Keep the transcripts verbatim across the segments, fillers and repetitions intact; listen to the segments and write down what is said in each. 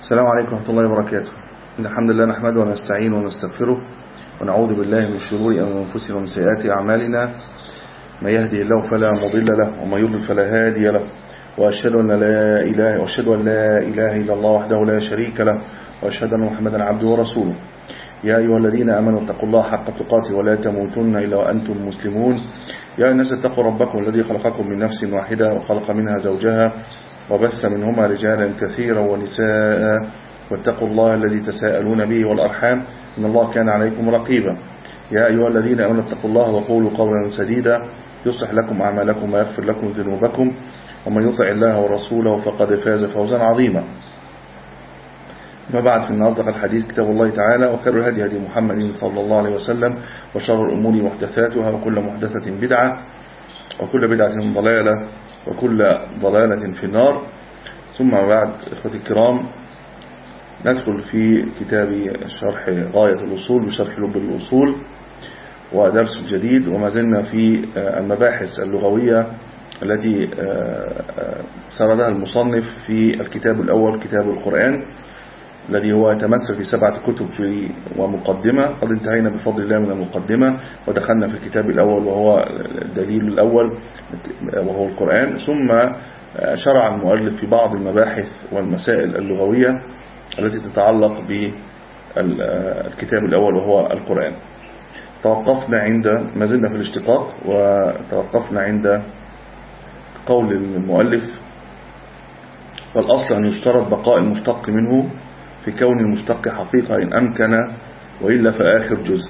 السلام عليكم ورحمة الله وبركاته. إن الحمد لله نحمده ونستعينه ونستغفره ونعوذ بالله من شرور أنفسنا ومن سيئات أعمالنا. ما يهدي الله فلا مضل له وما يضلل فلا هادي له، وأشهد أن لا إله وأشهد أن لا إله إلا الله وحده لا شريك له، وأشهد أن محمدا عبده ورسوله. يا أيها الذين آمنوا اتقوا الله حق تقاته ولا تموتن إلا وأنتم مسلمون. يا الناس اتقوا ربكم الذي خلقكم من نفس واحدة وخلق منها زوجها وبث منهما رجالا كثيرا ونساء، واتقوا الله الذي تساءلون به والأرحام إن الله كان عليكم رقيبا. يا أيها الذين آمنوا اتقوا الله وقولوا قولا سديدا يصلح لكم أعمالكم ويغفر لكم ذنوبكم، ومن يطع الله ورسوله فقد فاز فوزا عظيما. ما بعد، فإن أصدق الحديث كتاب الله تعالى، وخير الهدي هدي محمد صلى الله عليه وسلم، وشر الأمور محدثاتها، وكل محدثة بدعة، وكل بدعة ضلالة، وكل ضلالة في النار. ثم بعد، إخوتي الكرام، ندخل في كتاب شرح غاية الأصول بشرح لب الأصول، ودرس جديد، وما زلنا في المباحث اللغوية التي سردها المصنف في الكتاب الأول، كتاب القرآن، الذي هو يتمثل في سبعة كتب ومقدمة. قد انتهينا بفضل الله من المقدمة ودخلنا في الكتاب الأول وهو الدليل الأول وهو القرآن. ثم شرع المؤلف في بعض المباحث والمسائل اللغوية التي تتعلق بالكتاب الأول وهو القرآن. توقفنا عند ما زلنا في الاشتقاق، وتوقفنا عند قول المؤلف: والأصل أن يشترط بقاء المشتق منه في كون المشتق حقيقة إن أمكن، وإلا فآخر جزء.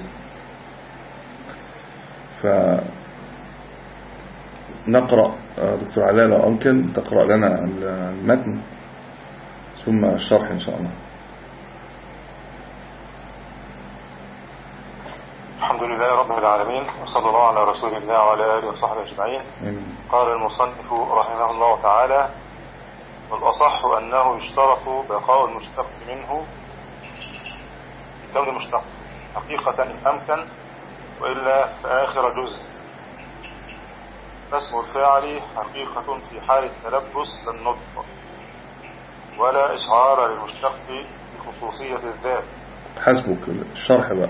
فنقرأ دكتور علاء لو أمكن تقرأ لنا المتن ثم الشرح إن شاء الله. الحمد لله رب العالمين، وصلى الله على رسول الله وعلى آله وصحبه أجمعين. قال المصنف رحمه الله تعالى: والأصح أنه يشترط بقاء المشتق منه في كون المشتق حقيقة إن أمكن، وإلا فآخر جزء. فاسم الفاعل حقيقة في حال التلبس للنطق، ولا إشعار للمشتق بخصوصية الذات. حسبك الشرح بقى.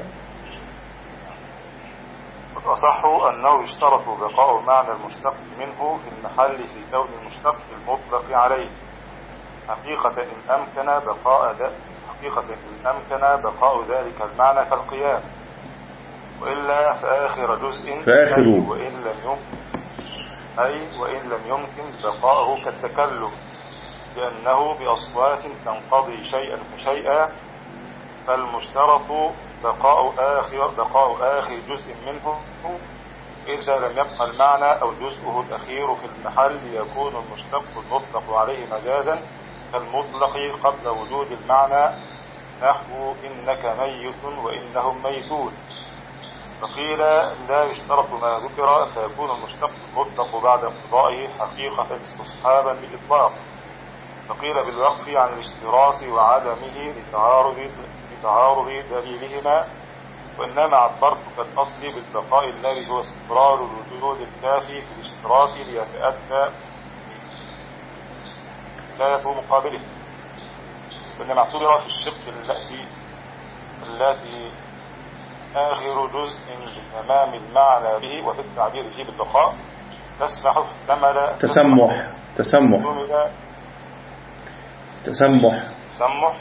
والأصح أنه يشترط بقاء معنى المشتق منه في المحل في كون المشتق المطلق عليه حقيقة إن أمكن بقاء حقيقة إن أمكن بقاء ذلك المعنى كالقيام، وإلا فآخر جزء فآخر أي وإن لم يمكن أي وإن لم يمكن بقاءه كالتكلم، لأنه بأصوات تنقضي شيئا فشيئا، فالمشترط بقاء آخر بقاء آخر جزء منه إذا لم يبقى المعنى أو جزءه الأخير في المحل، يكون المشتق المطلق عليه مجازا كالمطلق قبل وجود المعنى، نحو إنك ميت وإنهم ميتون. فقيل لا يشترط ما ذكر، فيكون المشتق المطلق بعد انقضائه حقيقة استصحابا بالإطلاق. فقيل بالوقف عن الاشتراط وعدمه لتعارض لتعارض دليلهما، وإنما عبرت كالأصل بالبقاء الذي هو استقرار الوجود الكافي في الاشتراط ليتأتى ذات مقابله، وإنما اعتبر في الشق التي التي آخر جزء لتمام المعنى به، وفي التعبير فيه بالبقاء تسمح احتمل تسمح تسمح تسمح تسمح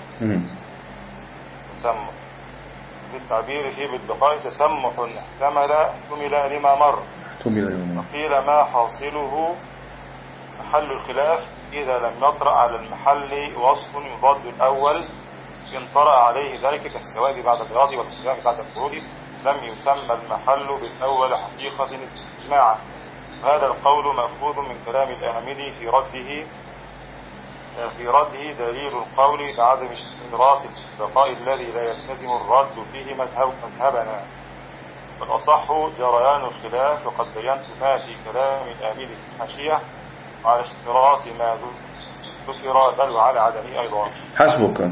تسمح في التعبير فيه بالبقاء تسمح احتمل احتمل لما مر. وقيل ما حاصله محل الخلاف إذا لم يطرأ على المحل وصف يضاد الأول، إن طرأ عليه ذلك كالسواد بعد البياض والقيام بعد الخروج لم يسمى المحل بالأول حقيقة اجماعا. هذا القول مأخوذ من كلام الآمدي في رده في رده دليل القول بعدم اشتراط البقاء الذي لا يلتزم الرد فيه مذهب مذهبنا. والأصح جريان الخلاف، وقد بينت ما في كلام الآمدي في الحاشية على اشتراط ما ذكر بل وعلى عدمه أيضا. حسبك.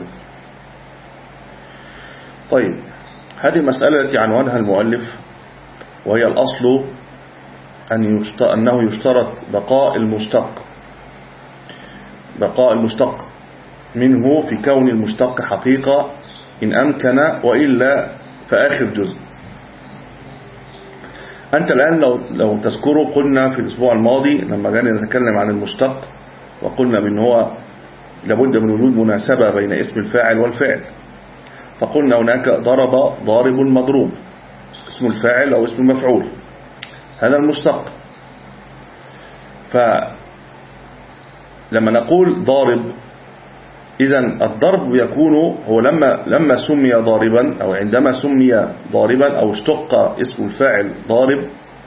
طيب، هذه المسألة التي عنوانها المؤلف، وهي الأصل أن أنه يشترط بقاء المشتق بقاء المشتق منه في كون المشتق حقيقة إن أمكن، وإلا فآخر جزء. أنت الآن لو, لو تذكروا قلنا في الأسبوع الماضي لما جانا نتكلم عن المشتق وقلنا من هو لابد من وجود مناسبة بين اسم الفاعل والفعل، فقلنا هناك ضرب ضارب مضروب، اسم الفاعل أو اسم المفعول، هذا المشتق. فلما نقول ضارب، إذن الضرب يكون هو لما لما سمي ضاربا أو عندما سمي ضاربا أو اشتق اسم الفاعل ضارب،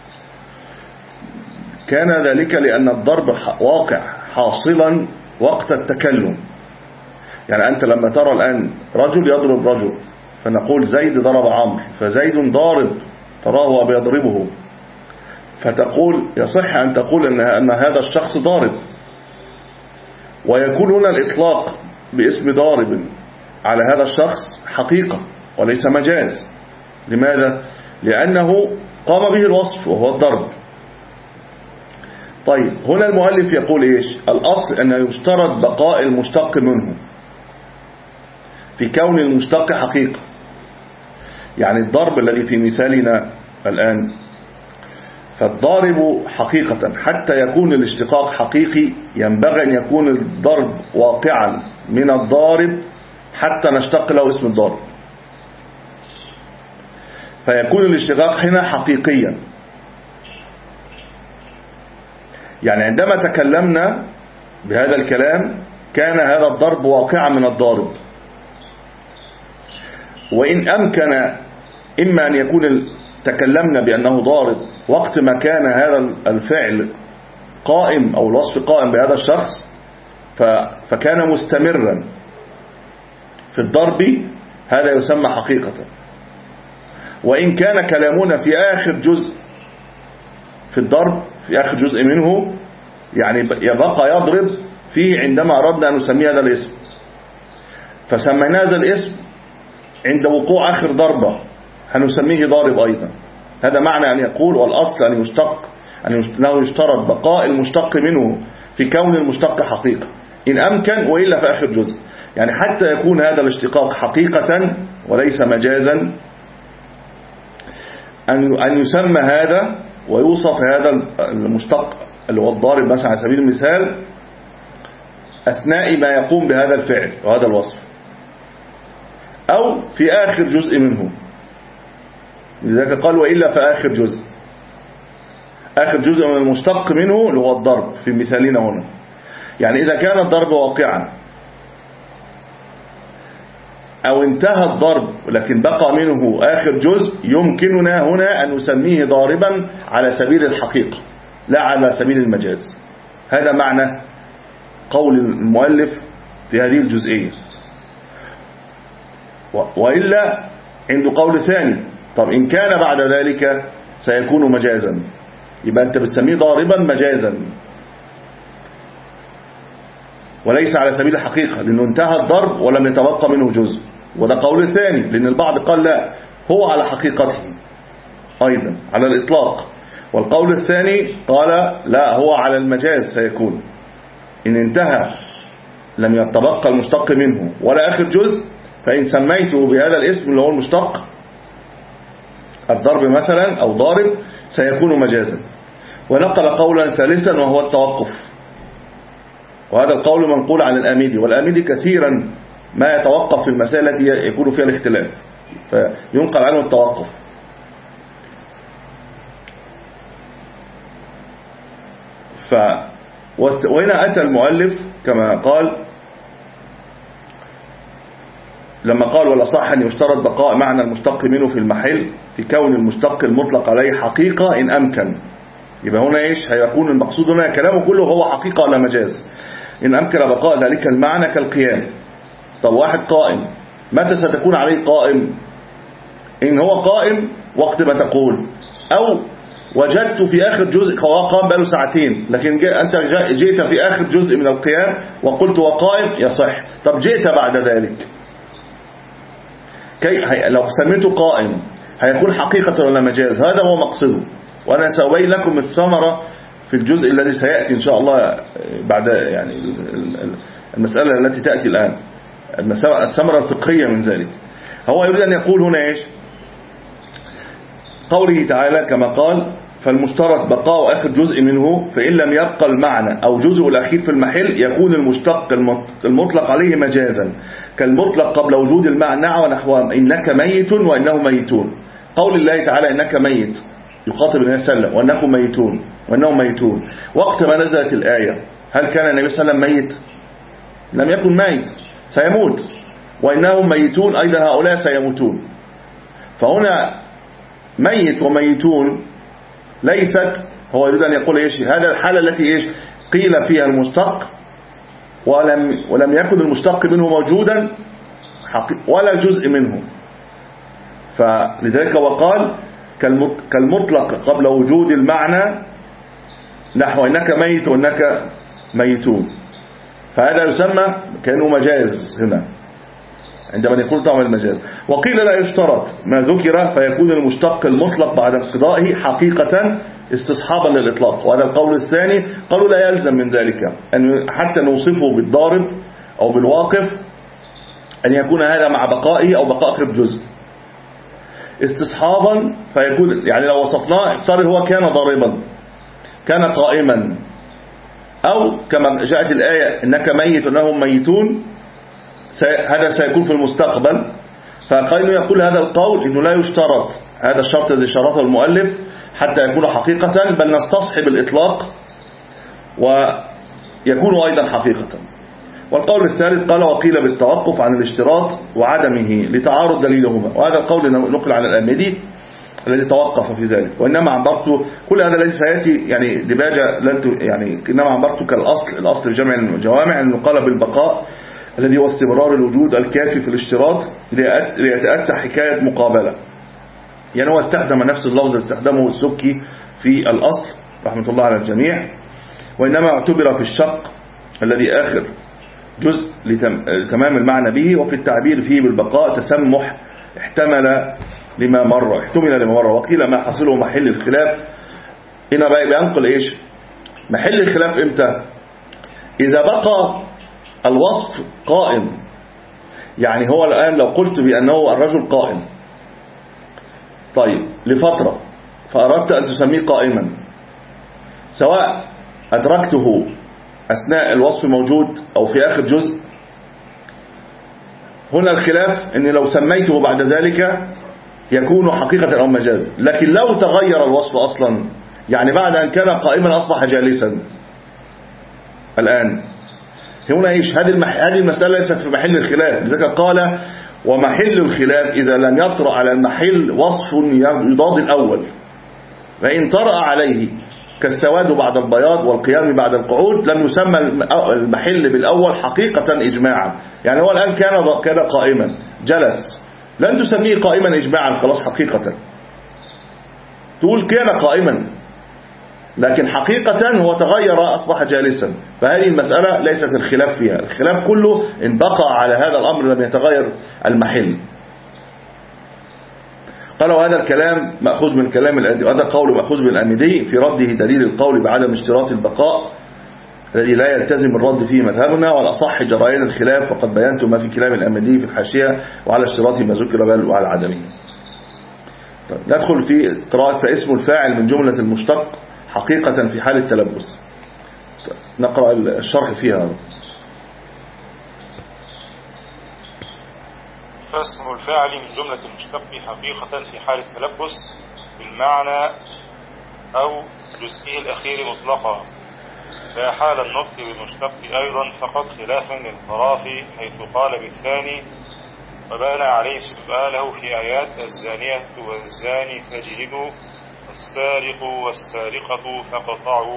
كان ذلك لأن الضرب واقع حاصلا وقت التكلم. يعني أنت لما ترى الآن رجل يضرب رجل فنقول زيد ضرب عمرو، فزيد ضارب تراه بيضربه، فتقول يصح أن تقول أن أن هذا الشخص ضارب. ويكون هنا الإطلاق باسم ضارب على هذا الشخص حقيقة وليس مجاز. لماذا؟ لأنه قام به الوصف وهو الضرب. طيب هنا المؤلف يقول إيش؟ الأصل أن يشترط بقاء المشتق منه في كون المشتق حقيقة. يعني الضرب الذي في مثالنا الآن، فالضارب حقيقة حتى يكون الاشتقاق حقيقي ينبغي أن يكون الضرب واقعا من الضارب حتى نشتق له اسم الضارب، فيكون الاشتقاق هنا حقيقيا. يعني عندما تكلمنا بهذا الكلام كان هذا الضرب واقعا من الضارب، وإن أمكن إما أن يكون تكلمنا بأنه ضارب وقت ما كان هذا الفعل قائم أو الوصف قائم بهذا الشخص فكان مستمرا في الضرب، هذا يسمى حقيقة. وإن كان كلامنا في آخر جزء في الضرب، في آخر جزء منه، يعني يبقى يضرب فيه عندما أردنا أن نسميه هذا الاسم، فسمينا هذا الاسم عند وقوع آخر ضربة هنسميه ضارب أيضا. هذا معنى أن يقول والأصل أن يشتق أنه يشترط بقاء المشتق منه في كون المشتق حقيقة إن أمكن، وإلا في آخر جزء. يعني حتى يكون هذا الاشتقاق حقيقة وليس مجازا، أن يسمى هذا ويوصف هذا المشتق اللي هو الضارب مثلا على سبيل المثال أثناء ما يقوم بهذا الفعل وهذا الوصف، أو في آخر جزء منه. لذلك قال وإلا في آخر جزء، آخر جزء من المشتق منه اللي هو الضرب في مثالنا هنا. يعني إذا كان الضرب واقعا أو انتهى الضرب لكن بقى منه آخر جزء، يمكننا هنا أن نسميه ضاربا على سبيل الحقيقة لا على سبيل المجاز. هذا معنى قول المؤلف في هذه الجزئية. وإلا عنده قول ثاني، طب إن كان بعد ذلك سيكون مجازا، يبقى أنت بتسميه ضاربا مجازا وليس على سبيل الحقيقة، لأنه انتهى الضرب ولم يتبقى منه جزء. وده قول ثاني، لأن البعض قال لا هو على حقيقته أيضا على الإطلاق، والقول الثاني قال لا هو على المجاز سيكون إن انتهى لم يتبقى المشتق منه ولا آخر جزء، فإن سميته بهذا الاسم اللي هو المشتق الضرب مثلا أو ضارب سيكون مجازا. ونقل قولا ثالثا وهو التوقف، وهذا القول منقول عن الآمدي، والآمدي كثيرا ما يتوقف في المسائل التي يكون فيها الاختلاف فينقل عنه التوقف. ف وهنا أتى المؤلف كما قال لما قال والأصح أن يشترط بقاء معنى المشتق منه في المحل في كون المشتق المطلق عليه حقيقة إن أمكن. يبقى هنا إيش هيكون المقصود هنا كلامه كله هو حقيقة ولا مجاز. إن أمكن بقاء ذلك المعنى كالقيام. طب واحد قائم متى ستكون عليه قائم؟ إن هو قائم وقت ما تقول، أو وجدت في آخر جزء هو قام بقاله ساعتين لكن جاء أنت جئت في آخر جزء من القيام وقلت هو قائم يصح. طب جئت بعد ذلك كي لو سميته قائم هيكون حقيقة ولا مجاز؟ هذا هو مقصده، وأنا سأبين لكم الثمرة في الجزء الذي سيأتي إن شاء الله بعد يعني المسألة التي تأتي الآن، الثمرة الفقهية من ذلك. هو يريد أن يقول هنا إيش؟ قوله تعالى كما قال فالمشترك بقاء آخر جزء منه، فإن لم يبقى المعنى أو جزء الأخير في المحل يكون المشتق المطلق عليه مجازا كالمطلق قبل وجود المعنى ونحوه إنك ميت وإنه ميتون. قول الله تعالى إنك ميت يخاطب النبي صلى الله عليه وسلم وإنكم ميتون وإنهم ميتون، وقت ما نزلت الآية هل كان النبي صلى الله عليه وسلم ميت؟ لم يكن ميت، سيموت، وإنهم ميتون أيضا هؤلاء سيموتون. فهنا ميت وميتون ليست، هو يريد أن يقول إيش؟ هذا الحالة التي إيش قيل فيها المشتق ولم, ولم يكن المشتق منه موجودا ولا جزء منه، فلذلك وقال كالمطلق قبل وجود المعنى نحو إنك ميت وإنك ميتون، فهذا يسمى كأنه مجاز هنا عندما يقول طعم المجاز. وقيل لا يشترط ما ذكر فيكون المشتق المطلق بعد انقضائه حقيقة استصحابا للإطلاق، وهذا القول الثاني قالوا لا يلزم من ذلك أن حتى نوصفه بالضارب أو بالواقف أن يكون هذا مع بقائه أو بقاء آخر جزء استصحابا، فيكون يعني لو وصفناه افترض هو كان ضاربا كان قائما، أو كما جاءت الآية إنك ميت وإنهم ميتون هذا سيكون في المستقبل، فقائل يقول هذا القول إنه لا يشترط هذا الشرط الذي شرطه المؤلف حتى يكون حقيقة، بل نستصحب الإطلاق ويكون أيضا حقيقة. والقول الثالث قال وقيل بالتوقف عن الاشتراط وعدمه لتعارض دليلهما، وهذا القول نقل عن الآمدي الذي توقف في ذلك. وإنما عبرت كل هذا الذي سيأتي يعني دباجة لن يعني إنما عبرت كالأصل الأصل في جمع الجوامع أنه قال بالبقاء الذي هو استمرار الوجود الكافي في الاشتراط ليتأتى حكاية مقابلة، يعني هو استخدم نفس اللفظ اللي استخدمه السبكي في الأصل رحمة الله على الجميع. وإنما اعتبر في الشق الذي آخر جزء لتمام المعنى به، وفي التعبير فيه بالبقاء تسمح احتمل لما مر احتمل لما مر وقيل ما حصله محل الخلاف. هنا بقى بينقل ايش محل الخلاف امتى؟ إذا بقى الوصف قائم، يعني هو الآن لو قلت بأنه الرجل قائم طيب لفترة فأردت أن تسميه قائما، سواء أدركته أثناء الوصف موجود أو في آخر جزء، هنا الخلاف أن لو سميته بعد ذلك يكون حقيقة أو مجاز. لكن لو تغير الوصف أصلا، يعني بعد أن كان قائما أصبح جالسا الآن، هنا إيش هذه هذه المسألة ليست في محل الخلاف، لذلك قال ومحل الخلاف إذا لم يطرأ على المحل وصف يضاد الأول، فإن طرأ عليه كالسواد بعد البياض والقيام بعد القعود لم يسمى المحل بالأول حقيقة إجماعا. يعني هو الآن كان كان قائما جلس، لن تسميه قائما إجماعا خلاص حقيقة، تقول كان قائما، لكن حقيقة هو تغير أصبح جالسا. فهذه المسألة ليست الخلاف فيها، الخلاف كله إن بقى على هذا الأمر لم يتغير المحل. قالوا هذا الكلام مأخوذ من كلام الأدي، وهذا قول مأخوذ من الأمدي في رده دليل القول بعدم اشتراط البقاء الذي لا يلتزم الرد فيه مذهبنا، والأصح جريان الخلاف فقد بينت ما في كلام الأمدي في الحاشية وعلى اشتراط ما ذكر بل وعلى عدمه. طيب ندخل في قراءة فاسم الفاعل من جملة المشتق حقيقة في حال التلبس. طيب نقرأ الشرح فيها. فاسم الفاعل من جملة المشتق حقيقة في حال التلبس بالمعنى أو جزئه الأخير مطلقا، لا حال النطق بالمشتق أيضا فقط خلافا للطراف حيث قال بالثاني وبان عليه سؤاله في آيات الزانية والزاني فاجلدوا والسارق والسارقة فقطعوا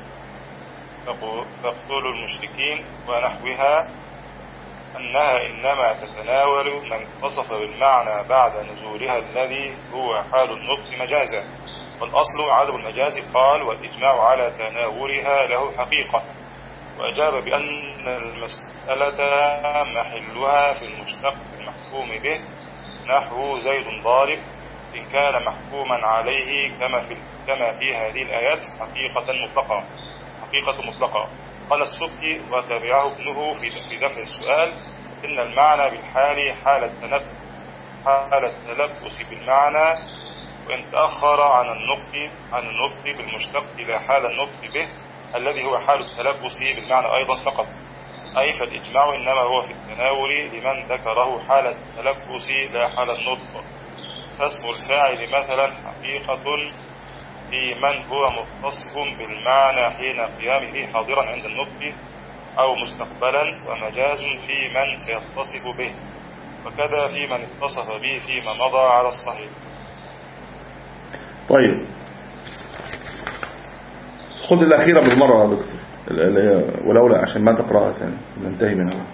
فاقتلوا المشركين ونحوها، أنها إنما تتناول من اتصف بالمعنى بعد نزولها الذي هو حال النطق مجازا، والأصل عدم المجاز. قال والإجماع على تناولها له حقيقة، وأجاب بأن المسألة محلها في المشتق المحكوم به نحو زيد ضارب إن كان محكوما عليه كما في كما في هذه الآيات حقيقة مطلقة حقيقة مطلقة. قال السبكي وتابعه ابنه في دفع السؤال: إن المعنى بالحال حال التلبس حال التلبس بالمعنى، وإن تأخر عن النطق عن النطق بالمشتق إلى حال النطق به الذي هو حال التلبس بالمعنى أيضا فقط، أي فالإجماع إنما هو في التناول لمن ذكره حال التلبس لا حال النطق. فاسم الفاعل مثلا حقيقة في من هو متصف بالمعنى حين قيامه حاضرا عند النطق أو مستقبلا، ومجاز في من سيتصف به، وكذا في من اتصف به فيما مضى على الصحيح. طيب خذ الأخيرة بالمرة يا دكتور، ولولا عشان ما تقرأها ثاني ننتهي منها.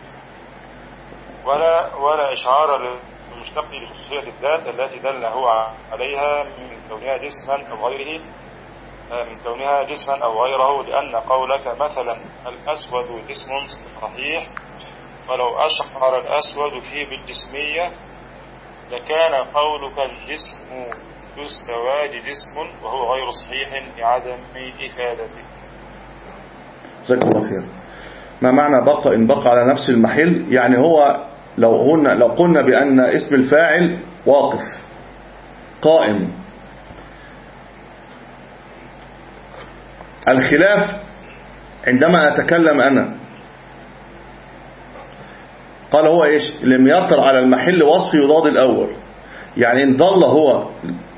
ولا ولا إشعار للمشتق لخصوصية الذات التي دل هو عليها من كونها جسما أو غيره من كونها جسما أو غيره، لأن قولك مثلا الأسود جسم صحيح، ولو أشعر الأسود فيه بالجسمية لكان قولك الجسم ذو السواد جسم وهو غير صحيح لعدم إفادته. جزاك الله خير. ما معنى بقى إن بقى على نفس المحل؟ يعني هو لو قلنا لو قلنا بأن اسم الفاعل واقف قائم، الخلاف عندما أتكلم أنا قال هو إيش؟ لم يطر على المحل وصف يضاد الأول، يعني إن ظل هو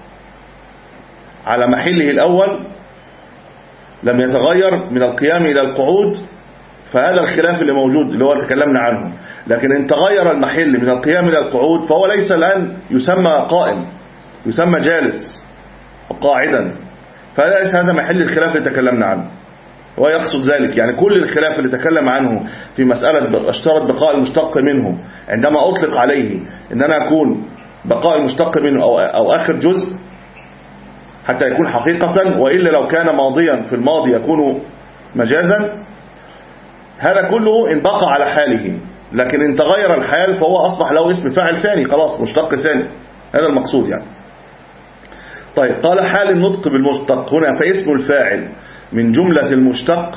على محله الأول لم يتغير من القيام إلى القعود، فهذا الخلاف اللي موجود اللي هو تكلمنا عنه. لكن إن تغير المحل من القيام إلى القعود فهو ليس الآن يسمى قائم، يسمى جالس وقاعدا، فهذا هذا محل الخلاف اللي تكلمنا عنه. ويقصد ذلك يعني كل الخلاف اللي تكلم عنه في مسألة اشترط بقاء المشتق منه عندما أطلق عليه إن أنا أكون بقاء المشتق منه أو, أو آخر جزء حتى يكون حقيقة، وإلا لو كان ماضيا في الماضي يكون مجازا، هذا كله إن بقى على حاله. لكن إن تغير الحال فهو أصبح له اسم فاعل ثاني، خلاص مشتق ثاني، هذا المقصود يعني. طيب قال حال النطق بالمشتق هنا فاسم الفاعل من جملة المشتق،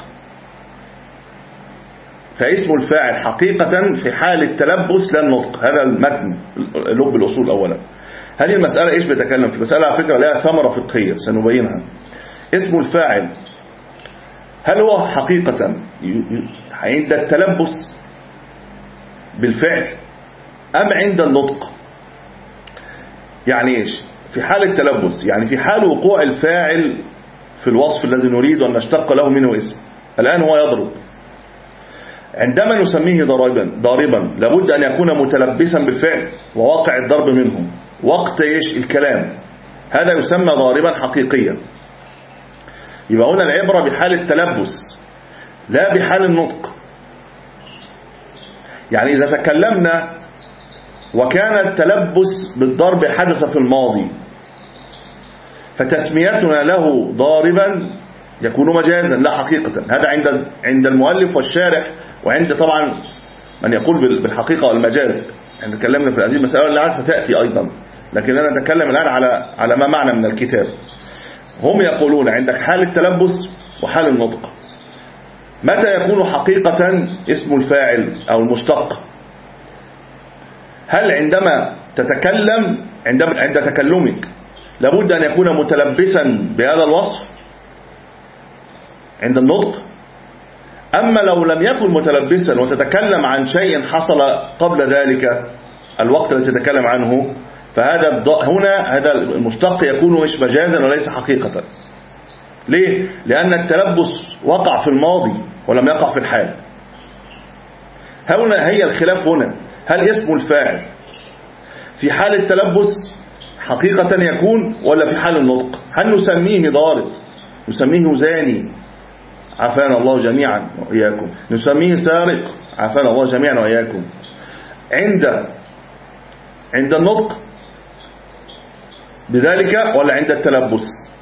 فاسم الفاعل حقيقة في حال التلبس لا النطق. هذا المتن لب الأصول أولا. هذه المسألة إيش بتكلم في مسألة على فكرة لها ثمرة فقهية سنبينها. اسم الفاعل هل هو حقيقة عند التلبس بالفعل أم عند النطق؟ يعني إيش في حال التلبس؟ يعني في حال وقوع الفاعل في الوصف الذي نريد أن نشتق له منه اسم. الآن هو يضرب، عندما نسميه ضاربا ضاربا لابد أن يكون متلبسا بالفعل وواقع الضرب منه وقت إيش الكلام، هذا يسمى ضاربا حقيقيا. يبقى هنا العبرة بحال التلبس لا بحال النطق. يعني إذا تكلمنا وكان التلبس بالضرب حدث في الماضي فتسميتنا له ضاربا يكون مجازا لا حقيقة. هذا عند عند المؤلف والشارح، وعند طبعا من يقول بالحقيقة والمجاز. يعني تكلمنا في هذه المسألة اللي عاد ستأتي أيضا، لكن أنا أتكلم الآن على على ما معنى من الكتاب. هم يقولون عندك حال التلبس وحال النطق. متى يكون حقيقة اسم الفاعل أو المشتق؟ هل عندما تتكلم عندما عند تكلمك لابد أن يكون متلبسا بهذا الوصف عند النطق، أما لو لم يكن متلبسا وتتكلم عن شيء حصل قبل ذلك الوقت الذي تتكلم عنه، فهذا هنا هذا المشتق يكون مش مجازا وليس حقيقة. ليه؟ لأن التلبس وقع في الماضي ولم يقع في الحال. هنا هي الخلاف هنا، هل اسم الفاعل في حال التلبس حقيقة يكون ولا في حال النطق؟ هل نسميه ضارب، نسميه زاني عافانا الله جميعا وإياكم، نسميه سارق عافانا الله جميعا وإياكم عند عند النطق بذلك ولا عند التلبس؟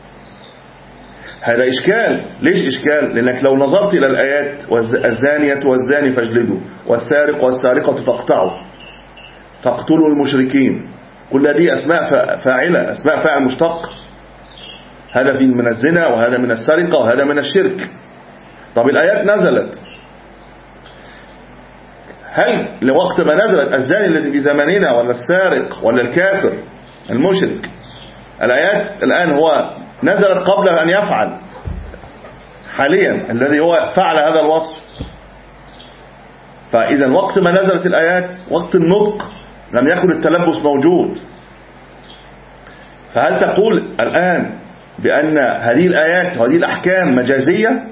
هذا إشكال. ليش إشكال؟ لأنك لو نظرت إلى الآيات الزانية والزاني فاجلدوا والسارق والسارقة فاقطعوا فاقتلوا المشركين، كل دي أسماء فاعلة، أسماء فاعل مشتق. هذا من الزنا وهذا من السرقة وهذا من الشرك. طب الآيات نزلت، هل لوقت ما نزلت الزاني الذي في زماننا ولا السارق ولا الكافر المشرك، الآيات الآن هو نزلت قبل أن يفعل، حاليا الذي هو فعل هذا الوصف. فإذا وقت ما نزلت الآيات وقت النطق لم يكن التلبس موجود. فهل تقول الآن بأن هذه الآيات وهذه الأحكام مجازية؟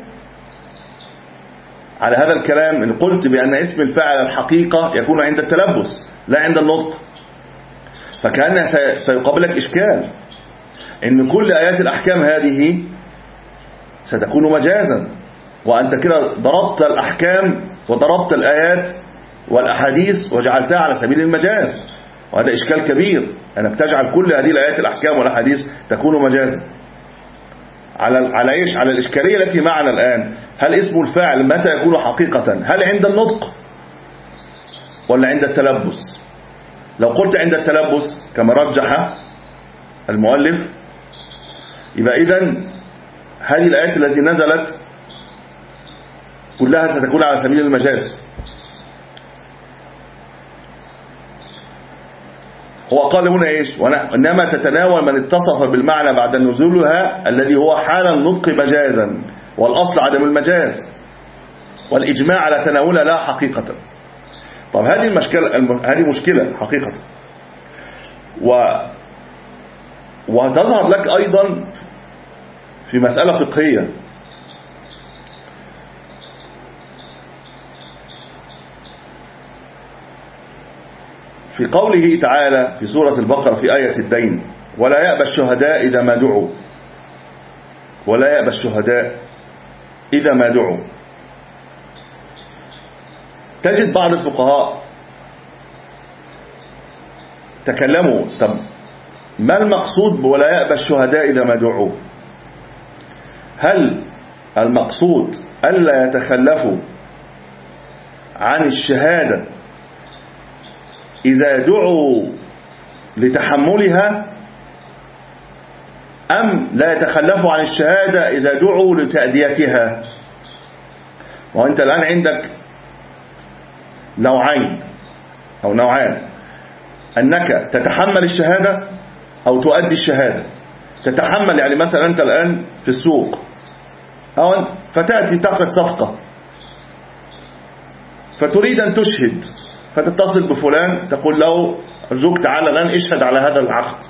على هذا الكلام إن قلت بأن اسم الفاعل الحقيقة يكون عند التلبس لا عند النطق، فكأن سيقابلك إشكال إن كل آيات الأحكام هذه ستكون مجازا، وأنت كده ضربت الأحكام وضربت الآيات والأحاديث وجعلتها على سبيل المجاز، وهذا إشكال كبير أنك تجعل كل هذه الآيات الأحكام والأحاديث تكون مجازا. على على إيش؟ على الإشكالية التي معنا الآن، هل اسم الفاعل متى يكون حقيقة؟ هل عند النطق ولا عند التلبس؟ لو قلت عند التلبس كما رجح المؤلف، يبقى إذن هذه الآيات التي نزلت كلها ستكون على سبيل المجاز. هو قال هنا إيش؟ إنما تتناول من اتصف بالمعنى بعد نزولها الذي هو حال النطق مجازا، والأصل عدم المجاز، والإجماع على تناولها لا حقيقة. طب هذه المشكلة، هذه مشكلة حقيقة، و وتظهر لك أيضا في مسألة فقهية. في قوله تعالى في سورة البقرة في آية الدين: ولا يأبى الشهداء إذا ما دعوا، ولا يأبى الشهداء إذا ما دعوا. تجد بعض الفقهاء تكلموا، طب ما المقصود ولا يأبى الشهداء إذا ما دعوا؟ هل المقصود ألا يتخلفوا عن الشهادة إذا دعوا لتحملها، أم لا يتخلفوا عن الشهادة إذا دعوا لتأديتها؟ وأنت الآن عندك نوعين أو نوعان، أنك تتحمل الشهادة أو تؤدي الشهادة. تتحمل يعني مثلا أنت الآن في السوق أو فتأتي تعقد صفقة فتريد أن تشهد، فتتصل بفلان تقول له أرجوك تعالى الآن اشهد على هذا العقد،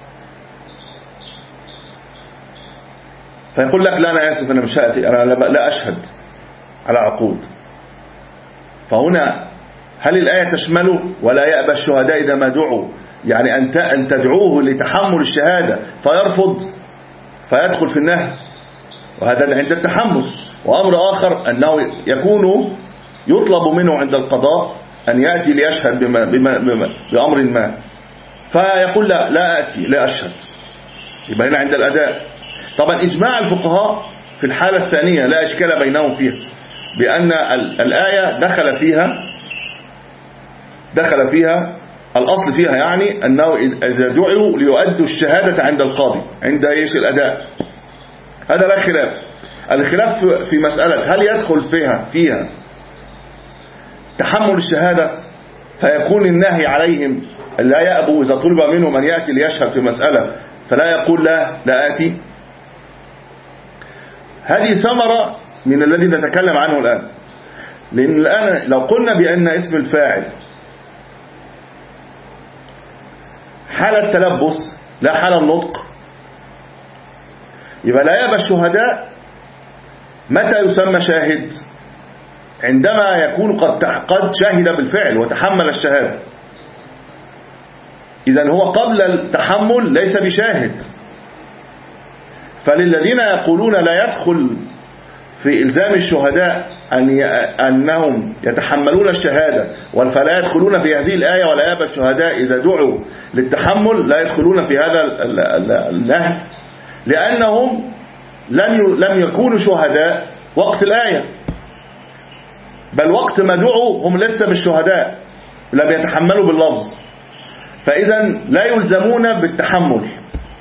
فيقول لك لا أنا آسف أنا مش هأتي، أنا لا أشهد على عقود. فهنا هل الآية تشمله ولا يأبى الشهداء إذا ما دعوا، يعني أن تدعوه لتحمل الشهادة فيرفض فيدخل في النهي، وهذا عند التحمل. وأمر آخر أنه يكون يطلب منه عند القضاء أن يأتي ليشهد بما بما بما بأمر ما، فيقول لا لا أتي لا أشهد، يبقى هنا عند الأداء. طبعا إجماع الفقهاء في الحالة الثانية لا إشكال بينهم فيها، بأن الآية دخل فيها دخل فيها الأصل فيها يعني أنه إذا دعوا ليؤدوا الشهادة عند القاضي عند إيش الأداء، هذا لا خلاف. الخلاف في مسألة هل يدخل فيها فيها تحمل الشهادة فيكون النهي عليهم لا يأبوا إذا طلب منهم أن يأتي ليشهد في مسألة فلا يقول لا لا آتي. هذه ثمرة من الذي نتكلم عنه الآن، لأن الآن لو قلنا بأن اسم الفاعل حال التلبس لا حال النطق، يبقى لا يأبى الشهداء متى يسمى شاهد؟ عندما يكون قد قد شهد بالفعل وتحمل الشهادة. إذن هو قبل التحمل ليس بشاهد. فللذين يقولون لا يدخل في إلزام الشهداء أن أنهم يتحملون الشهادة فلا يدخلون في هذه الآية ولا يأبى الشهداء إذا دعوا للتحمل، لا يدخلون في هذا النهي، لأنهم لم لم يكونوا شهداء وقت الآية، بل وقت ما دعوا هم لسه بالشهداء لم يتحملوا باللفظ، فإذا لا يلزمون بالتحمل.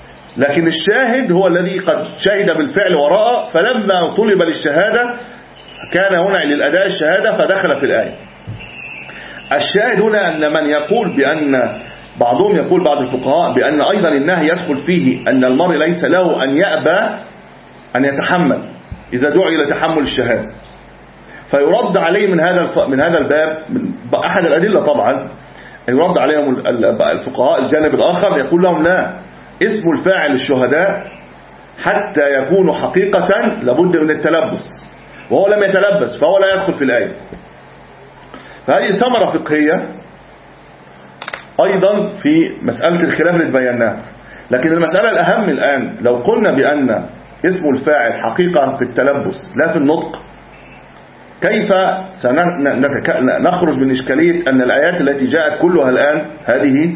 لكن الشاهد هو الذي قد شهد بالفعل ورأى، فلما طلب للشهادة كان هنا للأداء الشهادة فدخل في الآية. الشاهد هنا أن من يقول بأن بعضهم يقول بعض الفقهاء بأن أيضا النهي يدخل فيه أن المرء ليس له أن يأبى أن يتحمل إذا دعي إلى تحمل الشهادة، فيرد عليه من هذا من هذا الباب من أحد الأدلة طبعا، يرد عليهم الفقهاء الجانب الآخر يقول لهم لا، اسم الفاعل الشهداء حتى يكون حقيقة لابد من التلبس، وهو لم يتلبس فهو لا يدخل في الآية. فهذه ثمرة فقهية أيضا في مسألة الخلاف اللي تبيناها. لكن المسألة الأهم الآن لو قلنا بأن اسم الفاعل حقيقة في التلبس لا في النطق، كيف سنخرج من إشكالية أن الآيات التي جاءت كلها الآن هذه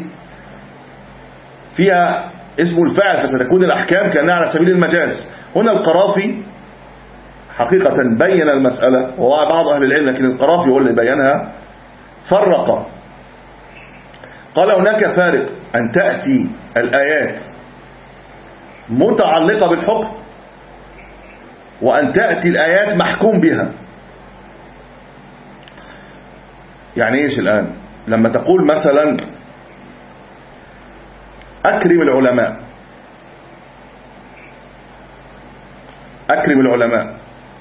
فيها اسم الفاعل فستكون الأحكام كأنها على سبيل المجاز. هنا القرافي حقيقة بين المسألة وهو بعض أهل العلم، لكن القرافي هو اللي بينها، فرق قال هناك فارق أن تأتي الآيات متعلقة بالحكم وأن تأتي الآيات محكوم بها. يعني إيش الآن لما تقول مثلا أكرم العلماء، أكرم العلماء،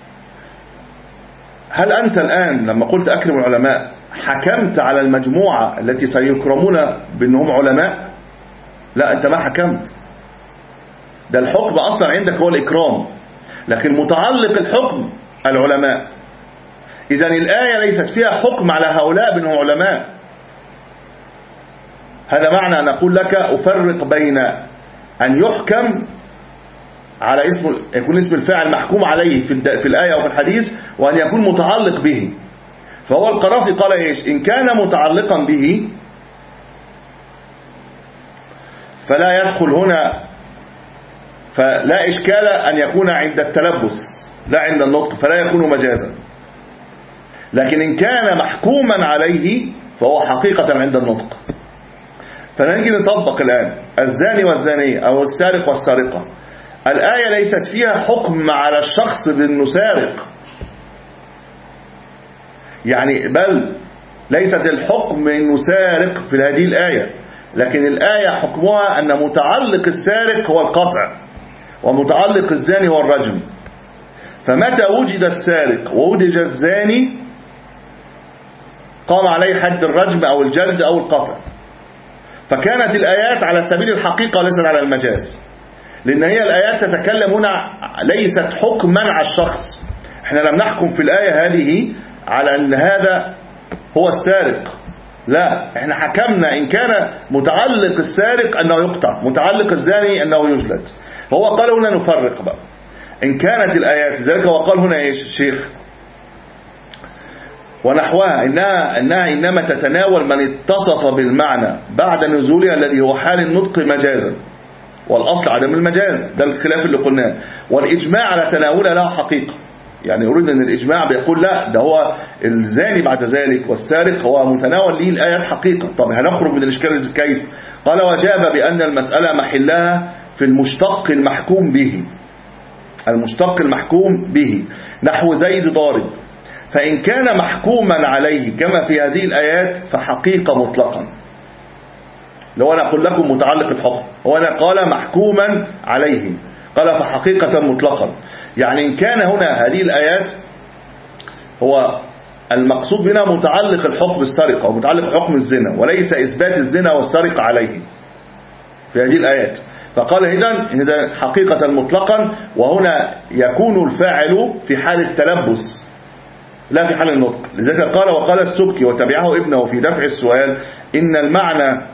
هل أنت الآن لما قلت أكرم العلماء حكمت على المجموعة التي سيكرمون بأنهم علماء؟ لا، أنت ما حكمت، ده الحكم أصلا عندك هو الإكرام، لكن متعلق الحكم العلماء. إذن الآية ليست فيها حكم على هؤلاء بأنهم علماء. هذا معنى أن أقول لك أفرق بين أن يحكم على اسم يكون اسم الفاعل محكوم عليه في في الآية أو في الحديث، وأن يكون متعلق به. فهو القرافي قال إيش؟ إن كان متعلقا به فلا يدخل هنا، فلا إشكال أن يكون عند التلبس لا عند النطق، فلا يكون مجازا. لكن إن كان محكوما عليه فهو حقيقة عند النطق. فنجي نطبق الآن الزاني والزانية أو السارق والسارقة، الآية ليست فيها حكم على الشخص بأنه سارق، يعني بل ليست الحكم أنه سارق في هذه الآية، لكن الآية حكمها أن متعلق السارق هو القطع ومتعلق الزاني هو الرجم. فمتى وجد السارق ووجد الزاني قام عليه حد الرجم أو الجلد أو القطع. فكانت الآيات على سبيل الحقيقة وليست على المجاز، لأن هي الآيات تتكلم هنا ليست حكما على الشخص. احنا لم نحكم في الآية هذه على أن هذا هو السارق، لا، احنا حكمنا إن كان متعلق السارق أنه يقطع، متعلق الزاني أنه يجلد. فهو قال هنا نفرق بقى إن كانت الآيات ذلك. وقال هنا إيش الشيخ ونحوها إنها, إنها إنما تتناول من اتصف بالمعنى بعد نزولها الذي هو حال النطق مجازا، والأصل عدم المجاز، ده الخلاف اللي قلناه. والإجماع على تناولها له حقيقة، يعني يريد أن الإجماع بيقول لا، ده هو الزاني بعد ذلك والسارق هو متناول ليه الآيات حقيقة. طب هنخرج من الإشكال كيف؟ قال وجاب بأن المسألة محلها في المشتق المحكوم به، المشتق المحكوم به نحو زيد ضارب. فإن كان محكوما عليه كما في هذه الآيات فحقيقة مطلقا. لو أنا أقول لكم متعلق الحكم، هو أنا قال محكوما عليه، قال فحقيقة مطلقا. يعني إن كان هنا هذه الآيات هو المقصود بنا متعلق الحكم السرقة ومتعلق حكم الزنا، وليس إثبات الزنا والسرقة عليه في هذه الآيات. فقال إذن حقيقة مطلقا، وهنا يكون الفاعل في حال التلبس لا في حال النطق. لذلك قال وقال السبكي وتبعه ابنه في دفع السؤال إن المعنى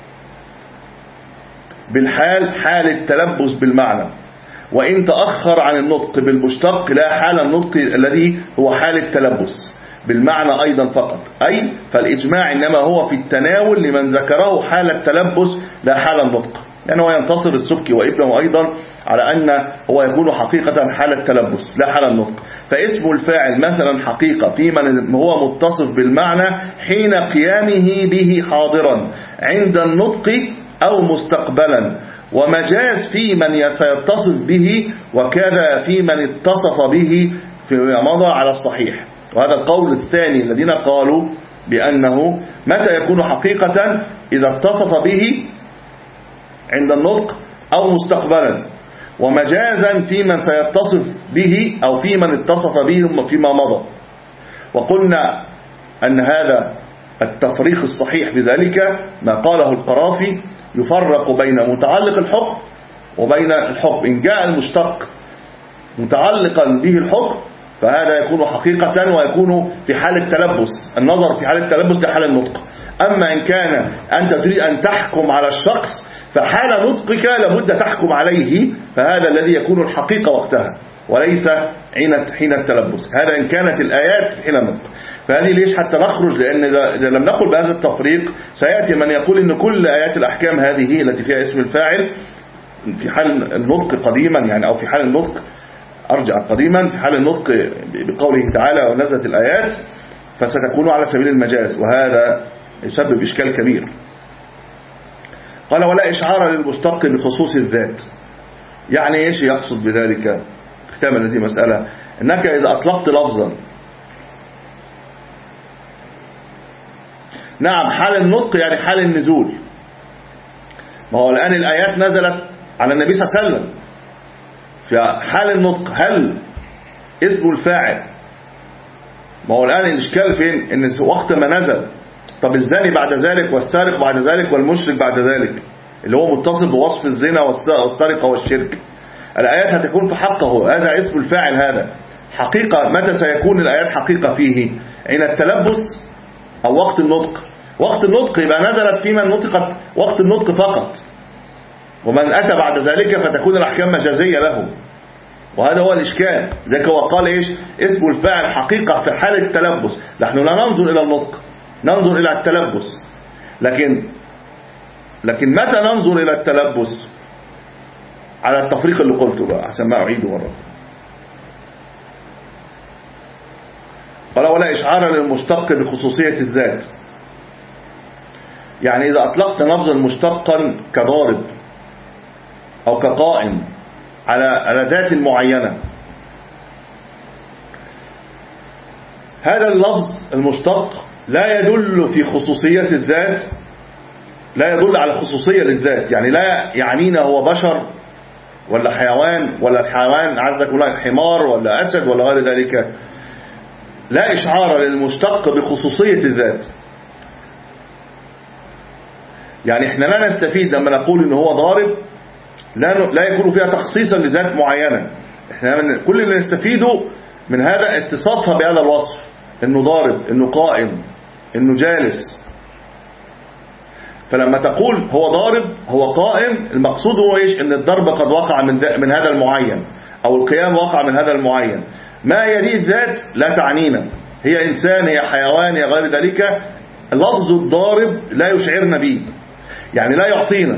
بالحال حال التلبس بالمعنى، وإن تأخر عن النطق بالمشتق لا حال النطق الذي هو حال التلبس بالمعنى أيضا فقط. أي فالإجماع إنما هو في التناول لمن ذكره حال التلبس لا حال النطق، لأنه يعني ينتصر السبكي وابنه أيضا على أن هو يكون حقيقة حال التلبس لا حال النطق. فاسم الفاعل مثلا حقيقة في من هو متصف بالمعنى حين قيامه به حاضرا عند النطق أو مستقبلا، ومجاز في من سيتصف به، وكذا في من اتصف به فيما مضى على الصحيح. وهذا القول الثاني الذين قالوا بأنه متى يكون حقيقة إذا اتصف به عند النطق أو مستقبلا، ومجازا في من سيتصف به أو في من اتصف به فيما مضى. وقلنا أن هذا التفريق الصحيح بذلك ما قاله القرافي، يفرق بين متعلق الحكم وبين الحكم. إن جاء المشتق متعلقا به الحكم فهذا يكون حقيقة ويكون في حال التلبس، النظر في حال التلبس لحال النطق. أما إن كان أنت تريد أن تحكم على الشخص فحال نطقك لابد تحكم عليه، فهذا الذي يكون الحقيقة وقتها وليس حين التلبس. هذا إن كانت الآيات حين النطق. فهذه ليش حتى نخرج، لأن إذا لم نقل بهذا التفريق سيأتي من يقول إن كل آيات الأحكام هذه التي فيها اسم الفاعل في حال النطق قديما، يعني أو في حال النطق أرجع قديما في حال النطق بقوله تعالى ونزلت الآيات فستكون على سبيل المجاز، وهذا يسبب إشكال كبير. قال ولا إشعار للمشتق بخصوص الذات. يعني إيش يقصد بذلك؟ اختام هذه مسألة، أنك إذا أطلقت لفظا نعم حال النطق يعني حال النزول، ما هو الآن الآيات نزلت على النبي صلى الله عليه وسلم في حال النطق، هل اسم الفاعل؟ ما هو الآن الإشكال فين؟ إن وقت ما نزل طب الزاني بعد ذلك والسارق بعد ذلك والمشرك بعد ذلك اللي هو متصل بوصف الزنا والسرقة والشرك، الآيات هتكون في حقه، هذا اسم الفاعل. هذا حقيقة. متى سيكون الآيات حقيقة فيه؟ عند التلبس أو وقت النطق؟ وقت النطق يبقى نزلت فيما نطقت وقت النطق فقط، ومن أتى بعد ذلك فتكون الأحكام مجازية له، وهذا هو الإشكال. ذلك هو قال إيش؟ اسم الفاعل حقيقة في حال التلبس. نحن لا ننظر إلى النطق، ننظر إلى التلبس. لكن لكن متى ننظر إلى التلبس؟ على التفريق اللي قلته بقى عشان ما أعيده مرة. قال ولا إشعار للمشتق بخصوصية الذات. يعني إذا أطلقت لفظا مشتقا كضارب أو كقائم على على ذات معينة، هذا اللفظ المشتق لا يدل في خصوصية الذات، لا يدل على خصوصية للذات. يعني لا يعنينا هو بشر ولا حيوان، ولا الحيوان عندك ولا حمار ولا أسد ولا غير ذلك. لا إشعار للمشتق بخصوصية الذات. يعني احنا لا نستفيد لما نقول ان هو ضارب لا لا يكون فيها تخصيصا لذات معينة. احنا من كل اللي نستفيده من هذا اتصافها بهذا الوصف، انه ضارب، انه قائم، انه جالس. فلما تقول هو ضارب هو قائم، المقصود هو ايش؟ ان الضرب قد وقع من من هذا المعين، او القيام وقع من هذا المعين. ما يلي الذات لا تعنينا، هي انسان، هي حيوان، هي غير ذلك. لفظ الضارب لا يشعرنا به، يعني لا يعطينا،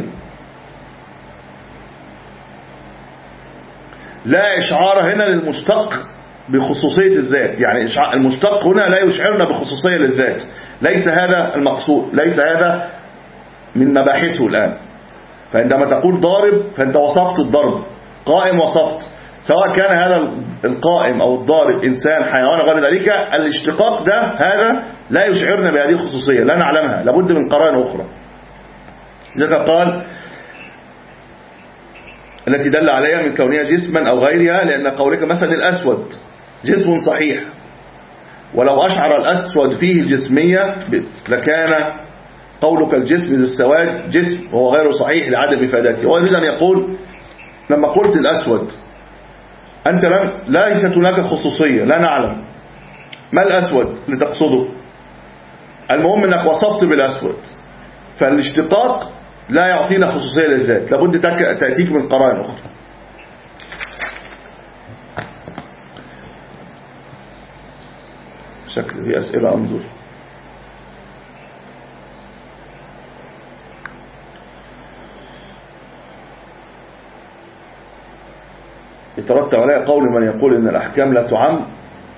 لا إشعار هنا للمشتق بخصوصية الذات. يعني المشتق هنا لا يشعرنا بخصوصية للذات، ليس هذا المقصود، ليس هذا من مباحثه الآن. فعندما تقول ضارب فأنت وصفت الضرب، قائم وصفت، سواء كان هذا القائم أو الضارب إنسان، حيوان، غير ذلك. الاشتقاق ده هذا لا يشعرنا بهذه الخصوصية، لا نعلمها، لابد من قرائن أخرى. لذلك قال التي دل عليها من كونها جسما أو غيرها، لأن قولك مثلا الأسود جسم صحيح، ولو أشعر الأسود فيه الجسمية لكان قولك الجسم ذي السواد جسم وهو غير صحيح لعدم إفادته. هو إذن يقول لما قلت الأسود أنت لم ليست هناك خصوصية، لا نعلم ما الأسود لتقصده، المهم أنك وصفت بالأسود. فالاشتقاق لا يعطينا خصوصية للذات، لابد تأتيك من قرائن أخرى. شكل في أسئلة أنظر. يترتب عليها قول من يقول إن الأحكام لا تعم.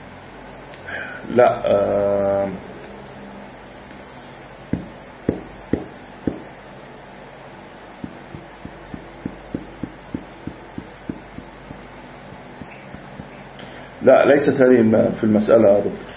لا آه لا ليست هذه في المسألة يا دكتور.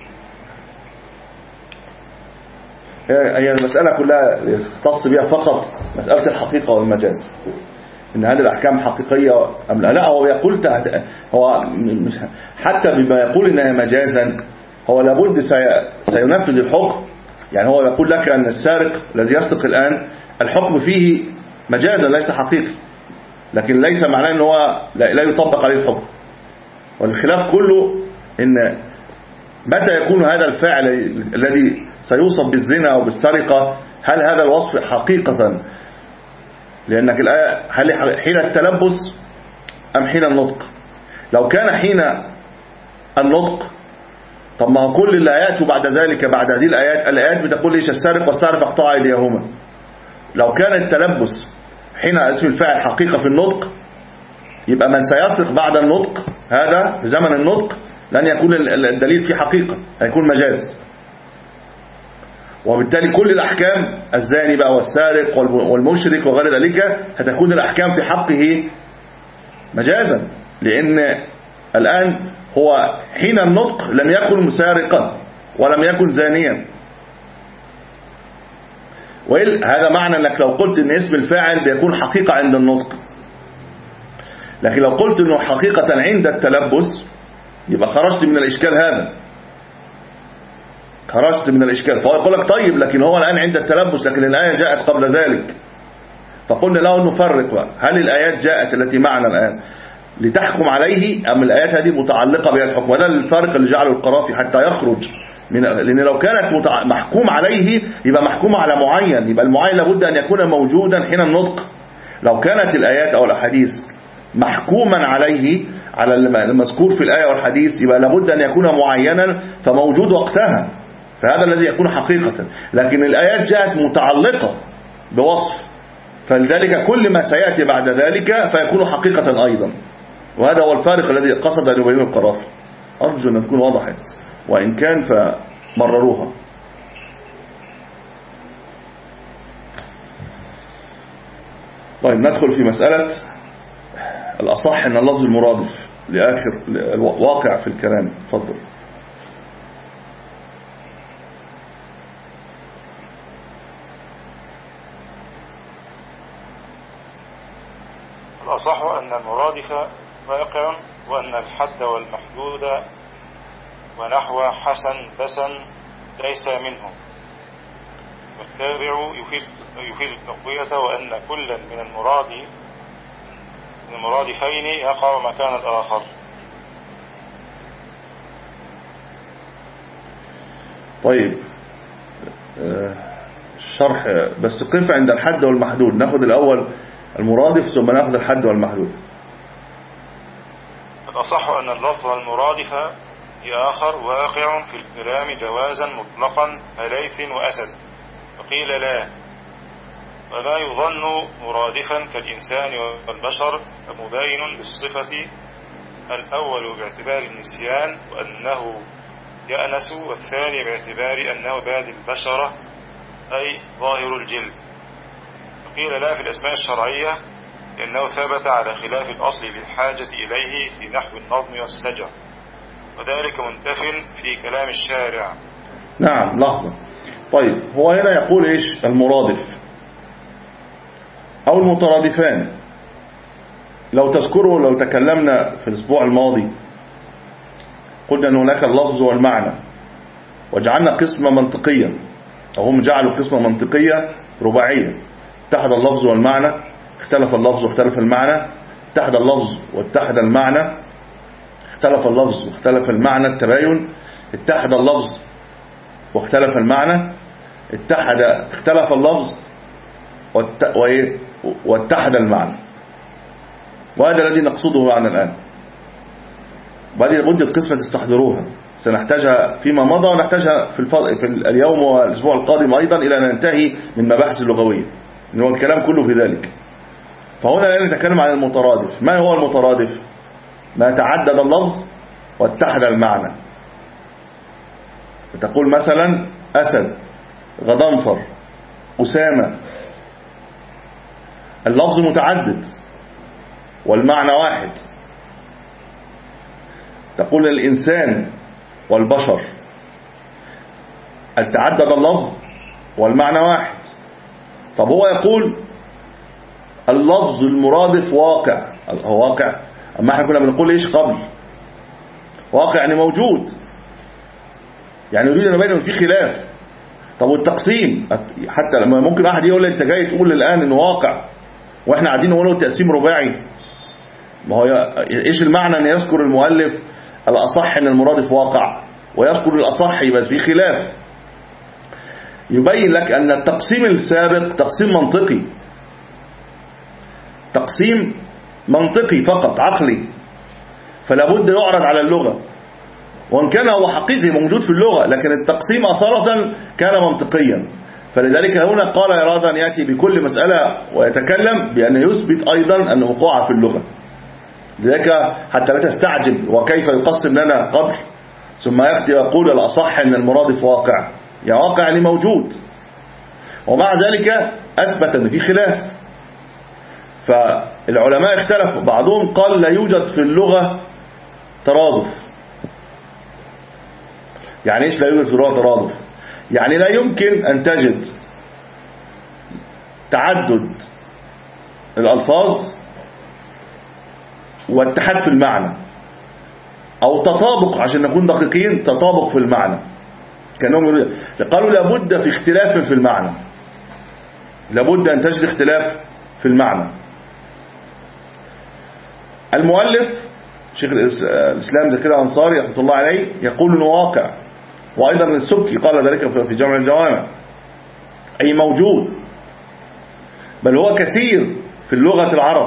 هي المسألة كلها تختص بها فقط مسألة الحقيقة والمجاز، إن هذه الأحكام حقيقية أم لا. لا هو يقول هو حتى بما يقول إنها مجازا هو لابد سينفذ الحكم. يعني هو يقول لك أن السارق الذي يسرق الآن الحكم فيه مجازا ليس حقيقي، لكن ليس معناه أنه هو لا يطبق عليه الحكم. والخلاف كله إن متى يكون هذا الفعل الذي سيوصف بالزنا أو بالسرقة هل هذا الوصف حقيقة، لأنك الآية هل حين التلبس أم حين النطق؟ لو كان حين النطق طب ما هو كل الآيات وبعد ذلك بعد هذه الآيات الآيات بتقول ليش السارق والسارق اقطع أيديهما. لو كان التلبس حين اسم الفاعل حقيقة في النطق يبقى من سيسرق بعد النطق هذا في زمن النطق لن يكون الدليل فيه حقيقة، هيكون مجاز. وبالتالي كل الأحكام الزاني بقى والسارق والمشرك وغير ذلك هتكون الأحكام في حقه مجازا، لأن الآن هو حين النطق لم يكن مسارقا ولم يكن زانيا. وهذا معنى أنك لو قلت أن اسم الفاعل بيكون حقيقة عند النطق، لكن لو قلت أنه حقيقة عند التلبس يبقى خرجت من الإشكال هذا، خرجت من الإشكال. فهو يقول لك طيب لكن هو الآن عند التلبس لكن الآية جاءت قبل ذلك. فقلنا له نفرق بقى، هل الآيات جاءت التي معنا الآن لتحكم عليه أم الآيات هذه متعلقة بها الحكم؟ وهذا الفرق اللي جعله القرافي حتى يخرج من، لأن لو كانت محكوم عليه يبقى محكوم على معين، يبقى المعين لابد أن يكون موجودا حين النطق. لو كانت الآيات أو الأحاديث محكوما عليه على المذكور في الآية والحديث يبقى لابد أن يكون معينا فموجود وقتها، فهذا الذي يكون حقيقة. لكن الآيات جاءت متعلقة بوصف، فلذلك كل ما سيأتي بعد ذلك فيكون حقيقة أيضا. وهذا هو الفارق الذي قصد أن يبينه القرافي. أرجو أن تكون وضحت، وإن كان فمرروها. طيب ندخل في مسألة الأصح أن اللفظ المرادف لآخر الواقع في الكلام. تفضل. الأصح أن المرادف واقع، وأن الحد والمحدود ونحو حسن بسن ليس منه، والتابع يفيد, يفيد التقوية، وأن كل من المراد من المرادفين يقع مكان الآخر. طيب الشرح بس قف عند الحد والمحدود، ناخذ الأول المرادف ثم ناخذ الحد والمحدود. الأصح أن اللفظ المرادف آخر واقع في الكلام جوازا مطلقا كليث وأسد، وقيل لا، ولا يظن مرادفا كالإنسان والبشر مباين بالصفة الأول باعتبار النسيان وأنه يأنس، والثاني باعتبار أنه باد البشرة أي ظاهر الجلد. وقيل لا في الأسماء الشرعية لأنه ثبت على خلاف الأصل بالحاجة إليه في نحو النظم والسجع، وذلك منتف في كلام الشارع. نعم لحظة. طيب هو هنا يقول إيش المرادف أو المترادفان. لو تذكروا لو تكلمنا في الأسبوع الماضي قلنا أن هناك اللفظ والمعنى، وجعلنا قسمة منطقية، أو هم جعلوا قسمة منطقية رباعية، اتحد اللفظ والمعنى، اختلف اللفظ واختلف المعنى، اتحد اللفظ واتحد المعنى، اختلف اللفظ واختلف المعنى التباين، اتحد اللفظ واختلف المعنى، اتحد اختلف اللفظ واتحد المعنى. وهذا الذي نقصده معنا الآن. وهذه لابد القسمة تستحضروها، سنحتاجها فيما مضى ونحتاجها في, الفض... في اليوم والأسبوع القادم أيضا إلى أن ننتهي من مباحث اللغوية، إن هو الكلام كله في ذلك. فهنا لا نتكلم عن المترادف. ما هو المترادف؟ ما تعدد اللفظ واتحد المعنى. تقول مثلا أسد، غضنفر، أسامة، اللفظ متعدد والمعنى واحد. تقول الإنسان والبشر، هل تعدد اللفظ والمعنى واحد؟ طب هو يقول اللفظ المرادف واقع. هو واقع، أما احنا كنا بنقول إيش قبل؟ واقع يعني موجود، يعني يريد أن يبين أن في خلاف. طب والتقسيم، حتى لما ممكن واحد يقول لي أنت جاي تقول الآن إنه واقع وإحنا قاعدين نقوله تقسيم رباعي، ما هو إيش المعنى أن يذكر المؤلف الأصح أن المرادف واقع ويذكر الأصح يبقى في خلاف؟ يبين لك أن التقسيم السابق تقسيم منطقي، تقسيم منطقي فقط عقلي، فلا بد يعرض على اللغة، وإن كان هو حقيقي موجود في اللغة، لكن التقسيم أصالة كان منطقيا. فلذلك هنا قال أراد أن يأتي بكل مسألة ويتكلم بأن يثبت أيضا أن وقوعها في اللغة. لذلك حتى لا تستعجب وكيف يقسم لنا قبل ثم يأتي ويقول الأصح أن المرادف واقع، يعني واقع يعني موجود، ومع ذلك أثبت أن في خلاف. فالعلماء اختلفوا، بعضهم قال لا يوجد في اللغة ترادف. يعني إيش لا يوجد في اللغة ترادف؟ يعني لا يمكن أن تجد تعدد الألفاظ واتحاد في المعنى، أو تطابق، عشان نكون دقيقين، تطابق في المعنى. كانهم يقولوا قالوا لابد في اختلاف في المعنى، لابد أن تجد اختلاف في المعنى. المؤلف شيخ الإسلام ذكر الأنصاري رحمة الله عليه يقول إنه واقع، وأيضا السبكي قال ذلك في جمع الجوامع، أي موجود، بل هو كثير في اللغة العرب.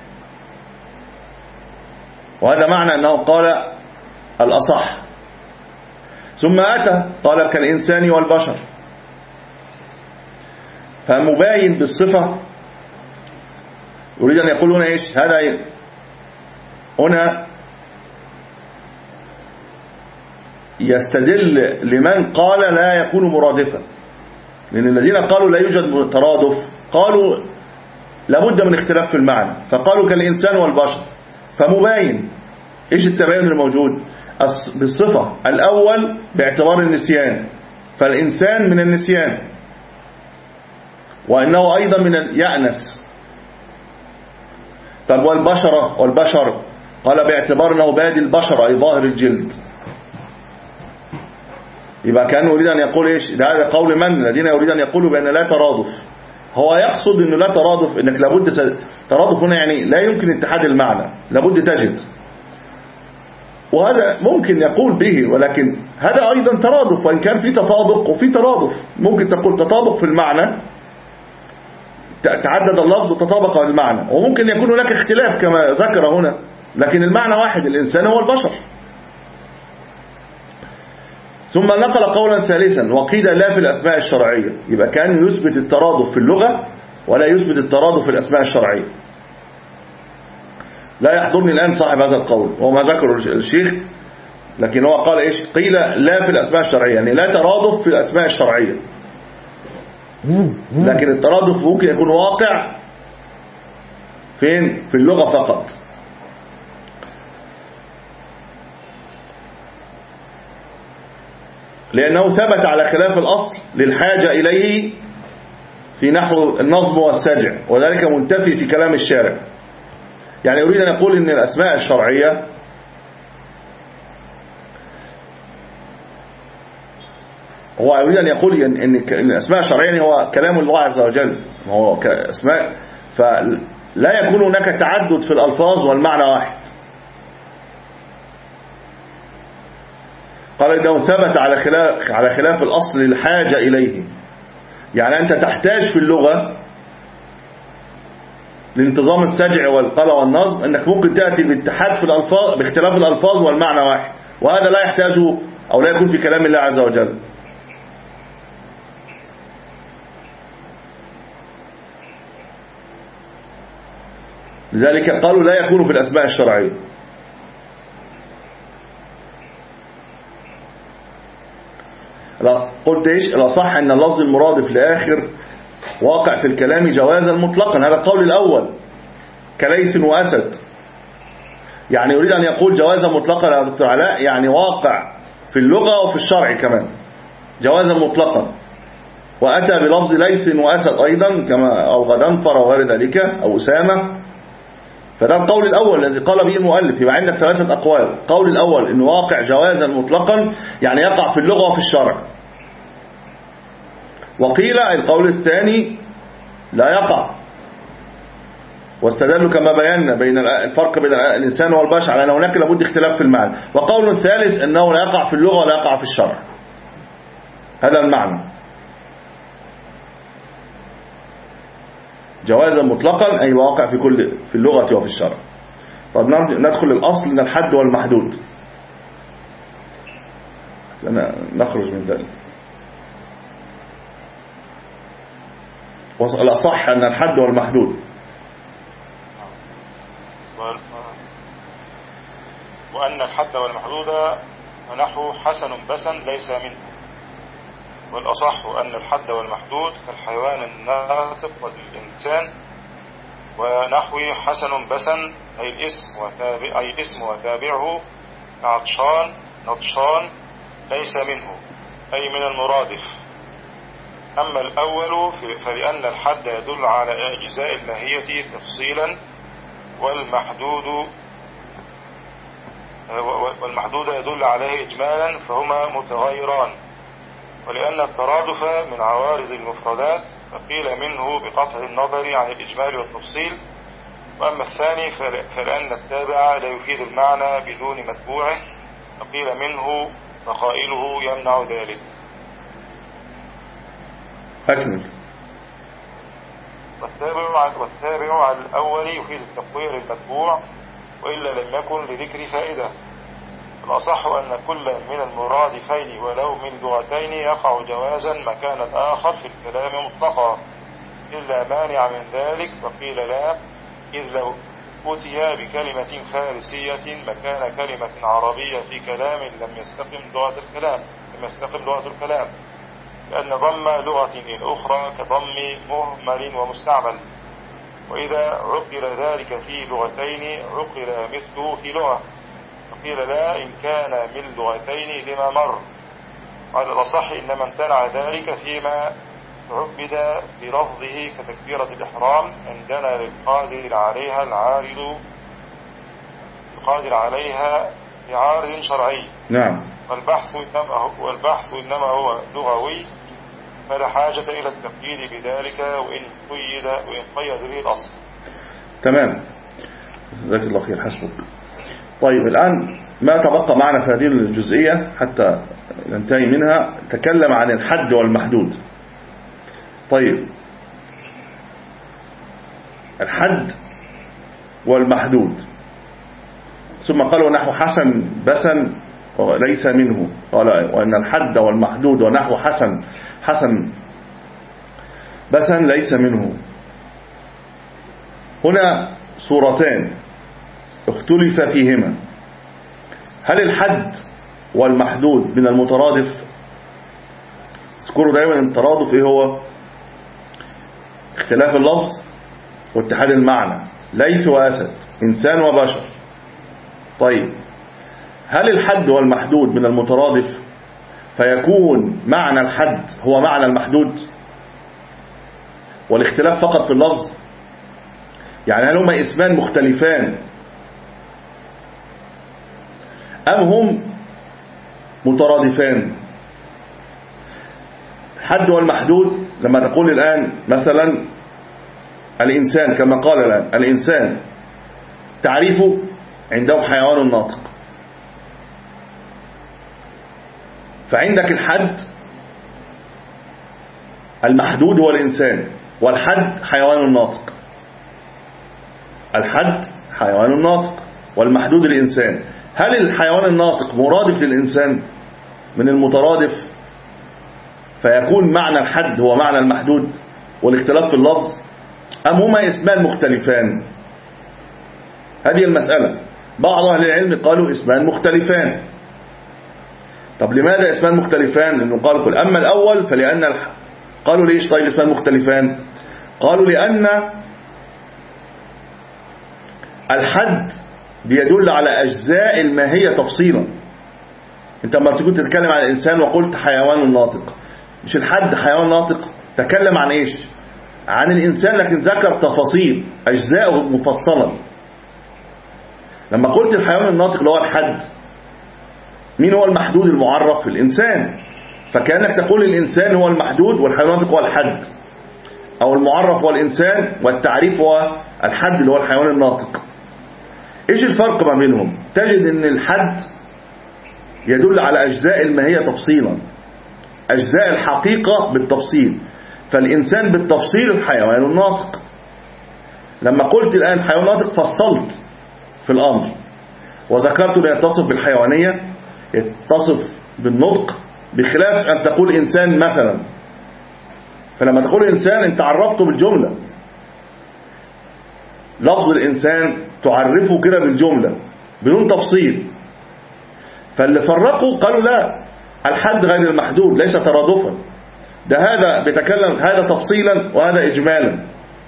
وهذا معنى أنه قال الأصح. ثم أتى قال كالإنسان والبشر، فمباين بالصفة. يريد أن يقول هنا إيش؟ هذا هنا يستدل لمن قال لا يكون مرادفا، لأن الذين قالوا لا يوجد ترادف قالوا لابد من اختلاف في المعنى، فقالوا كالإنسان والبشر، فمباين. إيش التباين الموجود؟ بالصفة. الأول باعتبار النسيان، فالإنسان من النسيان، وإنه أيضا من اليأنس. طب والبشرة والبشر قال باعتبار أنه بادي البشر أي ظاهر الجلد. يبقى كان يريد أن يقول إيش؟ هذا قول من الذين يريد أن يقولوا بأن لا ترادف. هو يقصد أنه لا ترادف، أنك لابد ترادف هنا يعني لا يمكن اتحاد المعنى، لابد تجد. وهذا ممكن يقول به، ولكن هذا أيضا ترادف، وإن كان في تطابق وفي ترادف. ممكن تقول تطابق في المعنى، تعدد اللفظ وتطابق المعنى، وممكن يكون هناك اختلاف كما ذكر هنا، لكن المعنى واحد، الإنسان هو البشر. ثم نقل قولا ثالثا وقيل لا في الأسماء الشرعية. يبقى كان يثبت الترادف في اللغة ولا يثبت الترادف في الأسماء الشرعية. لا يحضرني الآن صاحب هذا القول وما ذكره الشيخ، لكن هو قال إيش؟ قيل لا في الأسماء الشرعية، يعني لا ترادف في الأسماء الشرعية، لكن الترادف ممكن يكون واقع فين؟ في اللغة فقط. لأنه ثبت على خلاف الأصل للحاجة إليه في نحو النظم والسجع، وذلك منتفي في كلام الشارع. يعني يريد أن يقول إن الأسماء الشرعية هو يريد أن يقول إن الأسماء الشرعية هو كلام الله عز وجل، هو كأسماء، فلا يكون هناك تعدد في الألفاظ والمعنى واحد. قال إنه ثبت على خلاف على خلاف الأصل الحاجة إليه، يعني أنت تحتاج في اللغة لانتظام السجع والقلى والنظم أنك ممكن تأتي باتحاد في الألفاظ باختلاف الألفاظ والمعنى واحد، وهذا لا يحتاجه أو لا يكون في كلام الله عز وجل. لذلك قالوا لا يكون في الأسماء الشرعية. قلت إيش؟ الأصح أن اللفظ المرادف لآخر واقع في الكلام جوازا مطلقا، هذا القول الأول كليث وأسد. يعني يريد أن يقول جوازا مطلقا يا دكتور علاء، يعني واقع في اللغة وفي الشرع كمان، جوازا مطلقا. وأتى بلفظ ليث وأسد أيضا كما أو غضنفر وغير ذلك أو أسامة. فده القول الأول الذي قال به المؤلف. يبقى عندك ثلاثة أقوال. القول الأول إنه واقع جوازا مطلقا، يعني يقع في اللغة وفي الشرع. وقيل القول الثاني لا يقع، واستدلوا كما بينا بين الفرق بين الإنسان والبشر على أن هناك لابد اختلاف في المعنى. وقول ثالث أنه لا يقع في اللغة ولا يقع في الشرع. هذا المعنى، جوازا مطلقا أي واقع في كل في اللغة وفي الشرع. طب ندخل الأصل من الحد والمحدود، نخرج من ذلك. الأصح أن الحد والمحدود، وأن الحد والمحدود ونحو حسن بسن ليس منه. والأصح أن الحد والمحدود كالحيوان الناطق والإنسان، ونحو حسن بسن أي الاسم وتابع أي الاسم وتابعه عطشان نطشان ليس منه أي من المرادف. أما الأول فلأن الحد يدل على أجزاء الماهية تفصيلا، والمحدود والمحدود يدل عليه إجمالا، فهما متغايران. ولأن الترادف من عوارض المفردات فقيل منه بقطع النظر عن الإجمال والتفصيل. وأما الثاني فلأن التابع لا يفيد المعنى بدون متبوعه، فقيل منه فقائله يمنع ذلك. أكمل. والتابع والتابع على الأول يفيد التقوير المتبوع، وإلا لم يكن لذكر فائدة. الأصح أن كل من المرادفين ولو من لغتين يقع جوازا مكان الآخر في الكلام مطلقا، إلا مانع من ذلك، فقيل لا، إذ لو أتي بكلمة فارسية مكان كلمة عربية في كلام لم يستقم لغة الكلام لم يستقم لغة الكلام لأن ضم لغة للأخرى كضم مهمل ومستعمل. وإذا عقل ذلك في لغتين عقل مثله في لغة، فقيل لا إن كان من لغتين لما مر. على الأصح إنما امتنع ذلك فيما عبد بلفظه كتكبيرة الإحرام عندنا للقادر عليها العارض القادر عليها بعارض شرعي. نعم. والبحث إنما هو والبحث إنما هو لغوي، فلا حاجة إلى التقييد بذلك وإن قيد وإن قيد به الأصل. تمام، جزاك الله خير، حسبك. طيب الآن ما تبقى معنا في هذه الجزئية حتى ننتهي منها، تكلم عن الحد والمحدود. طيب الحد والمحدود، ثم قالوا نحو حسن بسن ليس منه، قال وأن الحد والمحدود ونحو حسن حسن بسن ليس منه. هنا صورتان اختلف فيهما. هل الحد والمحدود من المترادف؟ اذكروا دائما الترادف ايه هو؟ اختلاف اللفظ واتحاد المعنى، ليث وأسد، إنسان وبشر. طيب هل الحد والمحدود من المترادف فيكون معنى الحد هو معنى المحدود والاختلاف فقط في اللفظ؟ يعني هل هما اسمان مختلفان أم هم مترادفان؟ الحد والمحدود لما تقول الآن مثلا الإنسان، كما قال الآن الإنسان تعريفه عندهم حيوان ناطق، فعندك الحد المحدود هو الإنسان، والحد حيوان ناطق. الحد حيوان ناطق والمحدود الإنسان. هل الحيوان الناطق مرادف للإنسان من المترادف فيكون معنى الحد هو معنى المحدود والاختلاف في اللفظ، أم هما اسمان مختلفان؟ هذه المسألة. بعض أهل العلم قالوا اسمان مختلفان. طب لماذا اسمان مختلفان؟ لأنه قالوا كل أما الأول فلأن الح... قالوا ليش طيب اسمان مختلفان؟ قالوا لأن الحد بيدل على أجزاء الماهية تفصيلا. انت لما تكون تتكلم عن الإنسان وقلت حيوان ناطق، مش الحد حيوان ناطق، تكلم عن إيش؟ عن الإنسان، لكن ذكر تفاصيل أجزاءه مفصلا. لما قلت الحيوان الناطق اللي هو الحد، مين هو المحدود المعرف؟ الإنسان. فكأنك تقول الإنسان هو المحدود والحيوان الناطق هو الحد، أو المعرف هو الإنسان والتعريف هو الحد اللي هو الحيوان الناطق. إيش الفرق ما بينهم؟ تجد أن الحد يدل على أجزاء الماهية تفصيلا، أجزاء الحقيقة بالتفصيل، فالإنسان بالتفصيل الحيوان الناطق. لما قلت الآن حيوان ناطق فصلت في الأمر وذكرت أن يتصف بالحيوانية، يتصف بالنطق، بخلاف أن تقول إنسان مثلا. فلما تقول إنسان أنت عرفته بالجملة، لفظ الإنسان تعرفه كده بالجملة بدون تفصيل. فاللي فرقوا قالوا لا، الحد غير المحدود ليس ترادفا، ده هذا بيتكلم هذا تفصيلا وهذا إجمالا.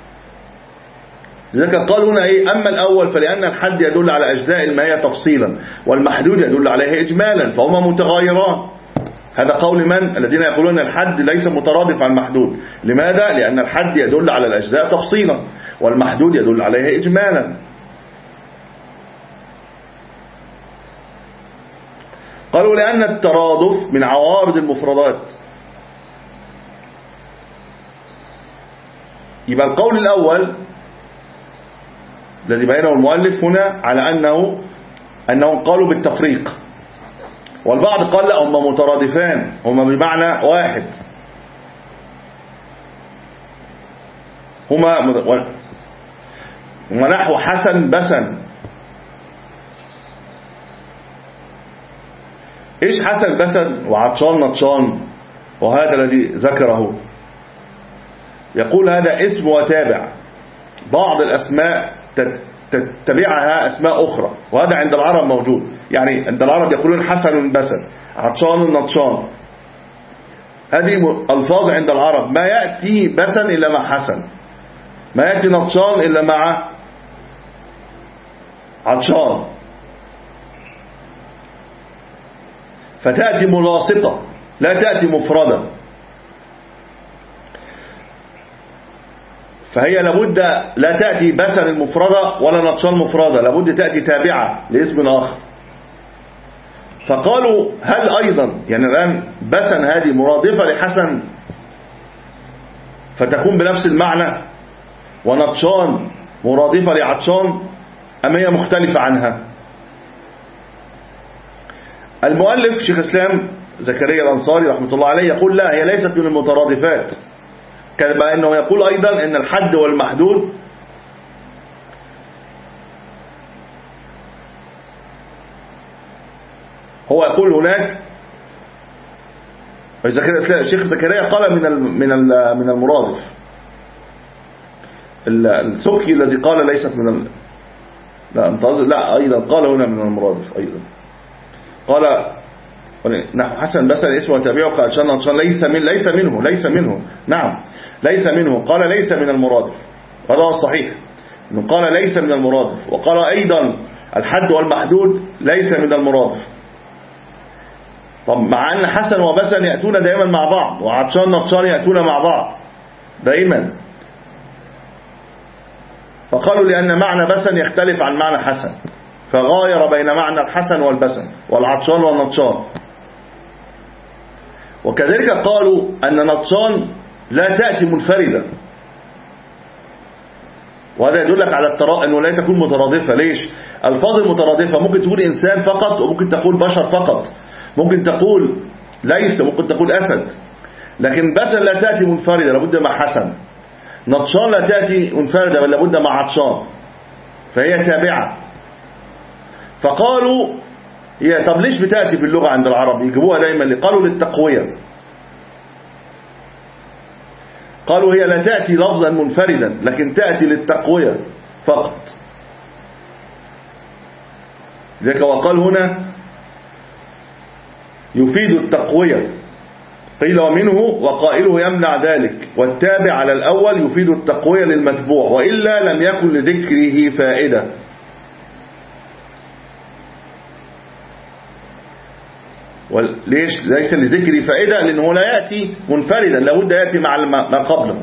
لذلك قالوا هنا إيه؟ أما الأول فلأن الحد يدل على أجزاء الماهية تفصيلا والمحدود يدل عليه إجمالا، فهما متغايران. هذا قول من؟ الذين يقولون الحد ليس مترادف عن المحدود. لماذا؟ لأن الحد يدل على الأجزاء تفصيلا والمحدود يدل عليه إجمالا. قالوا لأن الترادف من عوارض المفردات. يبقى القول الأول الذي بينه المؤلف هنا على أنه أنهم قالوا بالتفريق، والبعض قال لا، هم مترادفان، هم بمعنى واحد، هما ونحو حسن بسن. إيش حسن بسن وعطشان نطشان؟ وهذا الذي ذكره يقول هذا اسم وتابع، بعض الأسماء تتبعها أسماء أخرى، وهذا عند العرب موجود. يعني عند العرب يقولون حسن بسن، عطشان نطشان، هذه ألفاظ عند العرب. ما يأتي بسن إلا مع حسن، ما يأتي نطشان إلا مع عطشان، فتأتي ملاصقة لا تأتي مفردة. فهي لابد لا تأتي بسن المفردة ولا نطشان مفردة، لابد تأتي تابعة لاسم آخر. فقالوا هل أيضا يعني الآن بسن هذه مرادفة لحسن فتكون بنفس المعنى، ونطشان مرادفة لعطشان، أم هي مختلفة عنها؟ المؤلف شيخ الإسلام زكريا الأنصاري رحمة الله عليه يقول لا، هي ليست من المترادفات، كما أنه يقول أيضا أن الحد والمحدود هو يقول هناك الشيخ زكريا قال من من من المرادف، السكي الذي قال ليست من ال... لا انتظر لا أيضا قال هنا من المرادف أيضا، قال نحو حسن بسن اسمه وتابعه قال شان شان ليس من ليس منه ليس منه نعم ليس منه، قال ليس من المرادف، هذا هو الصحيح انه قال ليس من المرادف. وقال أيضا الحد والمحدود ليس من المرادف. طب مع أن حسن وبسن يأتون دائما مع بعض، وعطشان نطشان يأتون مع بعض دائما، فقالوا لأن معنى بسن يختلف عن معنى حسن، فغاير بين معنى الحسن والبسن والعطشان والنطشان. وكذلك قالوا أن نطشان لا تأتي منفردة، وهذا يدلك على الترا... أنه لا تكون مترادفة. ليش؟ الفاظ المترادفة ممكن تقول إنسان فقط، وممكن تقول بشر فقط، ممكن تقول ليث، وممكن تقول أسد، لكن بسن لا تأتي منفردة، لابد مع حسن. نطشان لا تأتي منفردة بل لابد مع عطشان، فهي تابعة. فقالوا هي طب ليش بتأتي في اللغة عند العرب؟ يجيبوها دايما، قالوا للتقوية، قالوا هي لا تأتي لفظا منفردا لكن تأتي للتقوية فقط. ذلك وقال هنا يفيد التقوية، قيل ومنه وقائله يمنع ذلك، والتابع على الأول يفيد التقوية للمتبوع، وإلا لم يكن لذكره فائدة. ليش ليس لذكر فائدة؟ لأنه لا يأتي منفردا، لابد يأتي مع ما قبله.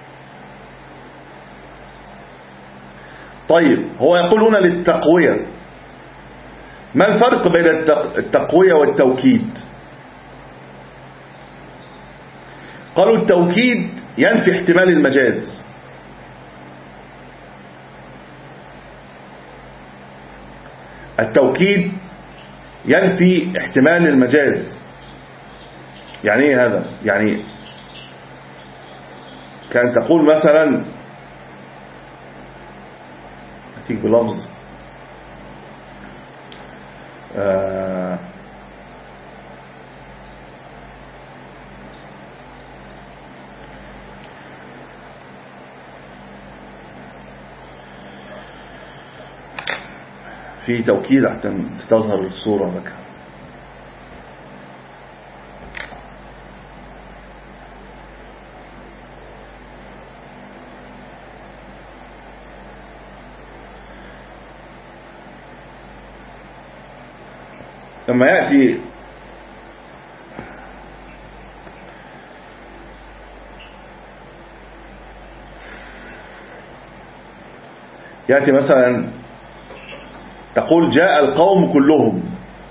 طيب هو يقول هنا للتقوية. ما الفرق بين التقوية والتوكيد؟ قالوا التوكيد ينفي احتمال المجاز، التوكيد ينفي احتمال المجاز. يعني ايه هذا؟ يعني كان تقول مثلا أتيك بلفظ آه في توكيد حتى تظهر الصورة لك. لما يأتي يأتي مثلا تقول جاء القوم كلهم،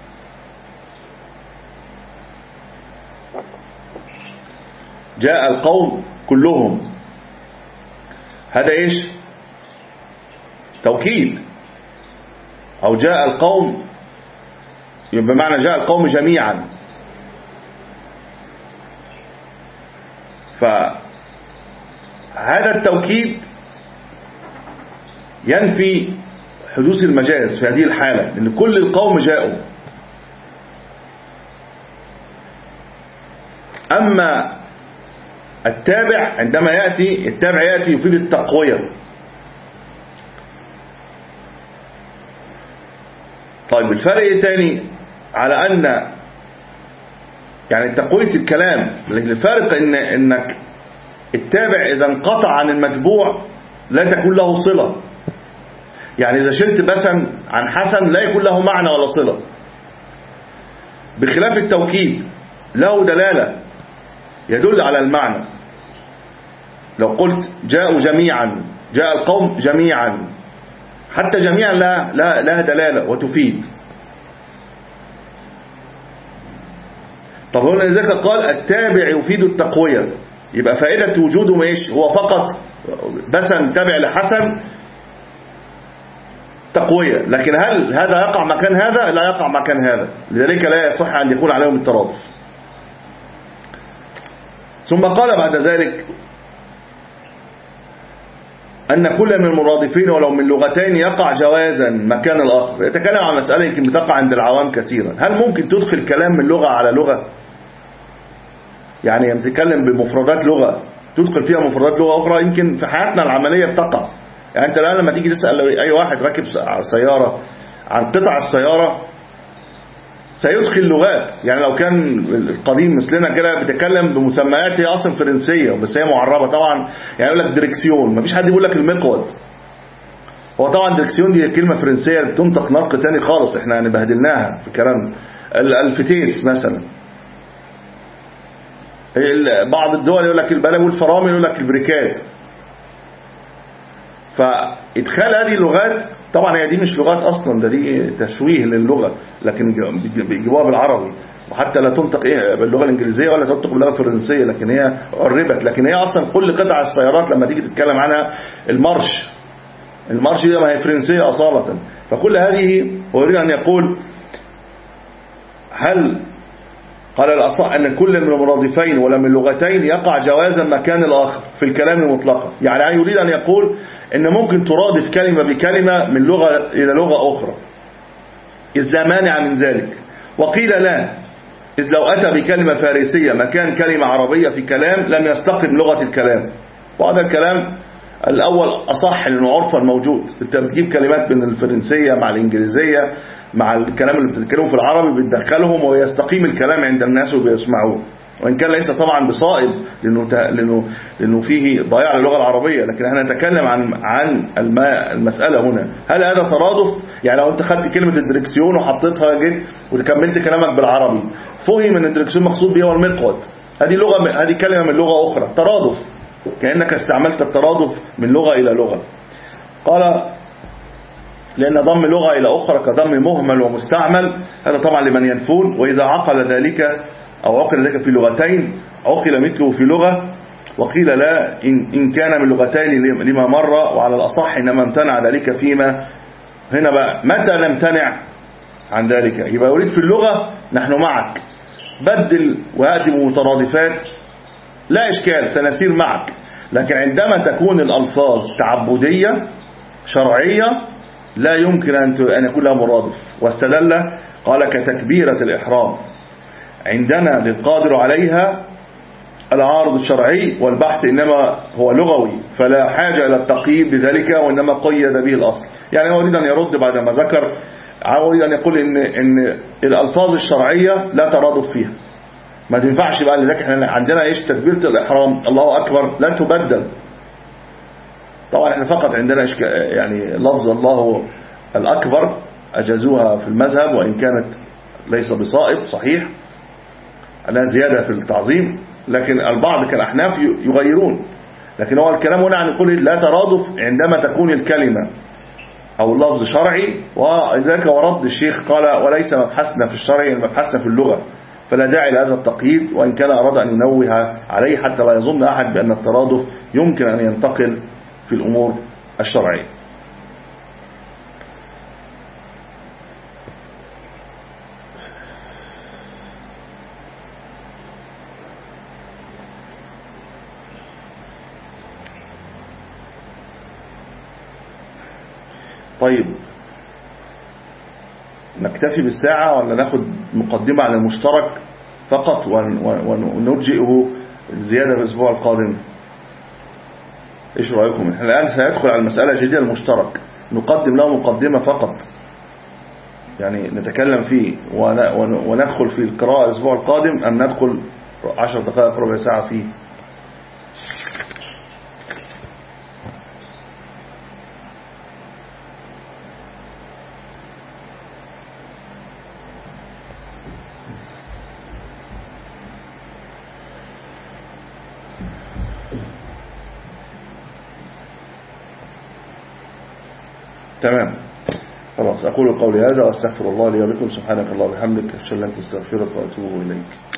جاء القوم كلهم، هذا ايش؟ توكيد. او جاء القوم يبقى معنى جاء القوم جميعا. فهذا التوكيد ينفي حدوث المجاز في هذه الحالة، لأن كل القوم جاءوا. أما التابع عندما يأتي التابع يأتي يفيد التقوية. طيب الفرق الثاني على أن يعني تقوية الكلام، الفارق إن إنك التابع إذا انقطع عن المتبوع لا تكون له صلة. يعني إذا شلت بسن عن حسن لا يكون له معنى ولا صلة، بخلاف التوكيد له دلالة يدل على المعنى. لو قلت جاءوا جميعا، جاء القوم جميعا، حتى جميعا لا لا لها دلالة وتفيد. طب هنا لذلك قال التابع يفيد التقوية، يبقى فائدة وجوده ماش هو فقط بسن تابع لحسن تقوية، لكن هل هذا يقع مكان هذا؟ لا يقع مكان هذا، لذلك لا يصح أن يكون عليهم الترادف. ثم قال بعد ذلك أن كل من المرادفين ولو من لغتين يقع جوازا مكان الآخر. يتكلم عن مسألة يمكن بتقع عند العوام كثيرا، هل ممكن تدخل كلام من لغة على لغة؟ يعني تتكلم بمفردات لغة تدخل فيها مفردات لغة أخرى، يمكن في حياتنا العملية بتقع. يعني أنت الآن لما تيجي تسأل أي واحد راكب سيارة عن قطع السيارة سيدخل لغات، يعني لو كان القديم مثلنا كده بتتكلم بمسميات هي أصلا فرنسية بس هي معربة طبعا. يعني يقول لك دريكسيون، مفيش حد يقول لك المقود. هو طبعا دريكسيون دي كلمة فرنسية بتنطق نطق تاني خالص، احنا يعني بهدلناها في كلام. الفتيس مثلا، بعض الدول يقول لك البلد والفرامل يقول لك البريكات. فإدخال هذه اللغات طبعا هي دي مش لغات أصلا، ده دي تشويه للغة، لكن بيجيبوها بالعربي، وحتى لا تنطق إيه باللغة الإنجليزية ولا تنطق باللغة الفرنسية، لكن هي عربت. لكن هي أصلا كل قطع السيارات لما تيجي تتكلم عنها المارش، المارش دي ما هي فرنسية أصالة. فكل هذه هو يريد أن يقول هل قال الأصح أن كل من المرادفين ولا من لغتين يقع جوازا مكان الآخر في الكلام مطلقا. يعني يريد أن يقول أن ممكن ترادف كلمة بكلمة من لغة إلى لغة أخرى إذ لا مانع من ذلك. وقيل لا، إذ لو أتى بكلمة فارسية مكان كلمة عربية في كلام لم يستقم لغة الكلام. وهذا الكلام الأول أصح لأنه عرفا موجود. أنت بتجيب كلمات من الفرنسية مع الإنجليزية مع الكلام اللي بتتكلموا في العربي بتدخلهم ويستقيم الكلام عند الناس وبيسمعوه. وإن كان ليس طبعا بصائب لأنه, لأنه, لأنه فيه ضياع للغة العربية، لكن احنا نتكلم عن عن المسألة هنا. هل هذا ترادف؟ يعني لو أنت خدت كلمة الدركسيون وحطيتها جيت وتكملت كلامك بالعربي، فهم أن الدركسيون مقصود به المقود، هذه لغة، هذه كلمة من لغة أخرى، ترادف، كأنك استعملت الترادف من لغة إلى لغة. قال لأن ضم لغة إلى أخرى كضم مهمل ومستعمل، هذا طبعا لمن ينفون. وإذا عقل ذلك أو عقل ذلك في لغتين عقل مثله في لغة، وقيل لا إن كان من لغتين لما مر، وعلى الأصح إنما امتنع ذلك فيما هنا. بقى متى نمتنع عن ذلك؟ يبقى يريد في اللغة نحن معك، بدل ويأتي بمترادفات لا إشكال، سنسير معك. لكن عندما تكون الألفاظ تعبدية شرعية لا يمكن أن يكون لها مرادف. واستدل قال كتكبيرة الإحرام عندنا للقادر عليها العارض الشرعي، والبحث إنما هو لغوي فلا حاجة إلى التقييد بذلك، وإنما قيد به الأصل. يعني هو يريد أن يرد بعد ما ذكر، يريد أن يقول إن, إن الألفاظ الشرعية لا ترادف فيها، ما تنفعش بقى. لذلك احنا عندنا ايش؟ تكبيرة الإحرام الله أكبر لا تبدل. طبعا احنا فقط عندنا يعني لفظ الله الأكبر أجازوها في المذهب، وإن كانت ليس بصائب صحيح أنها زيادة في التعظيم، لكن البعض كالأحناف يغيرون. لكن هو الكلام هنا عن يقول لا ترادف عندما تكون الكلمة أو اللفظ شرعي، وذلك ورد الشيخ قال وليس مبحثنا في الشرع، مبحثنا في اللغة، فلا داعي لهذا التقييد، وإن كان أراد أن ينوه عليه حتى لا يظن أحد بأن الترادف يمكن أن ينتقل في الأمور الشرعية. طيب نكتفي بالساعة ولا ناخد مقدمة عن المشترك فقط ونرجئه زيادة في الأسبوع القادم؟ إيش رأيكم؟ إحنا الآن سندخل على المسألة الجديدة المشترك، نقدم له مقدمة فقط يعني نتكلم فيه وندخل في القراءة الأسبوع القادم، أم ندخل عشر دقائق ربع ساعة فيه؟ تمام خلاص. أقول قولي هذا وأستغفر الله لي ولكم. سبحانك اللهم وبحمدك، أشهد أن لا إله إلا أنت، أستغفرك وأتوب إليك.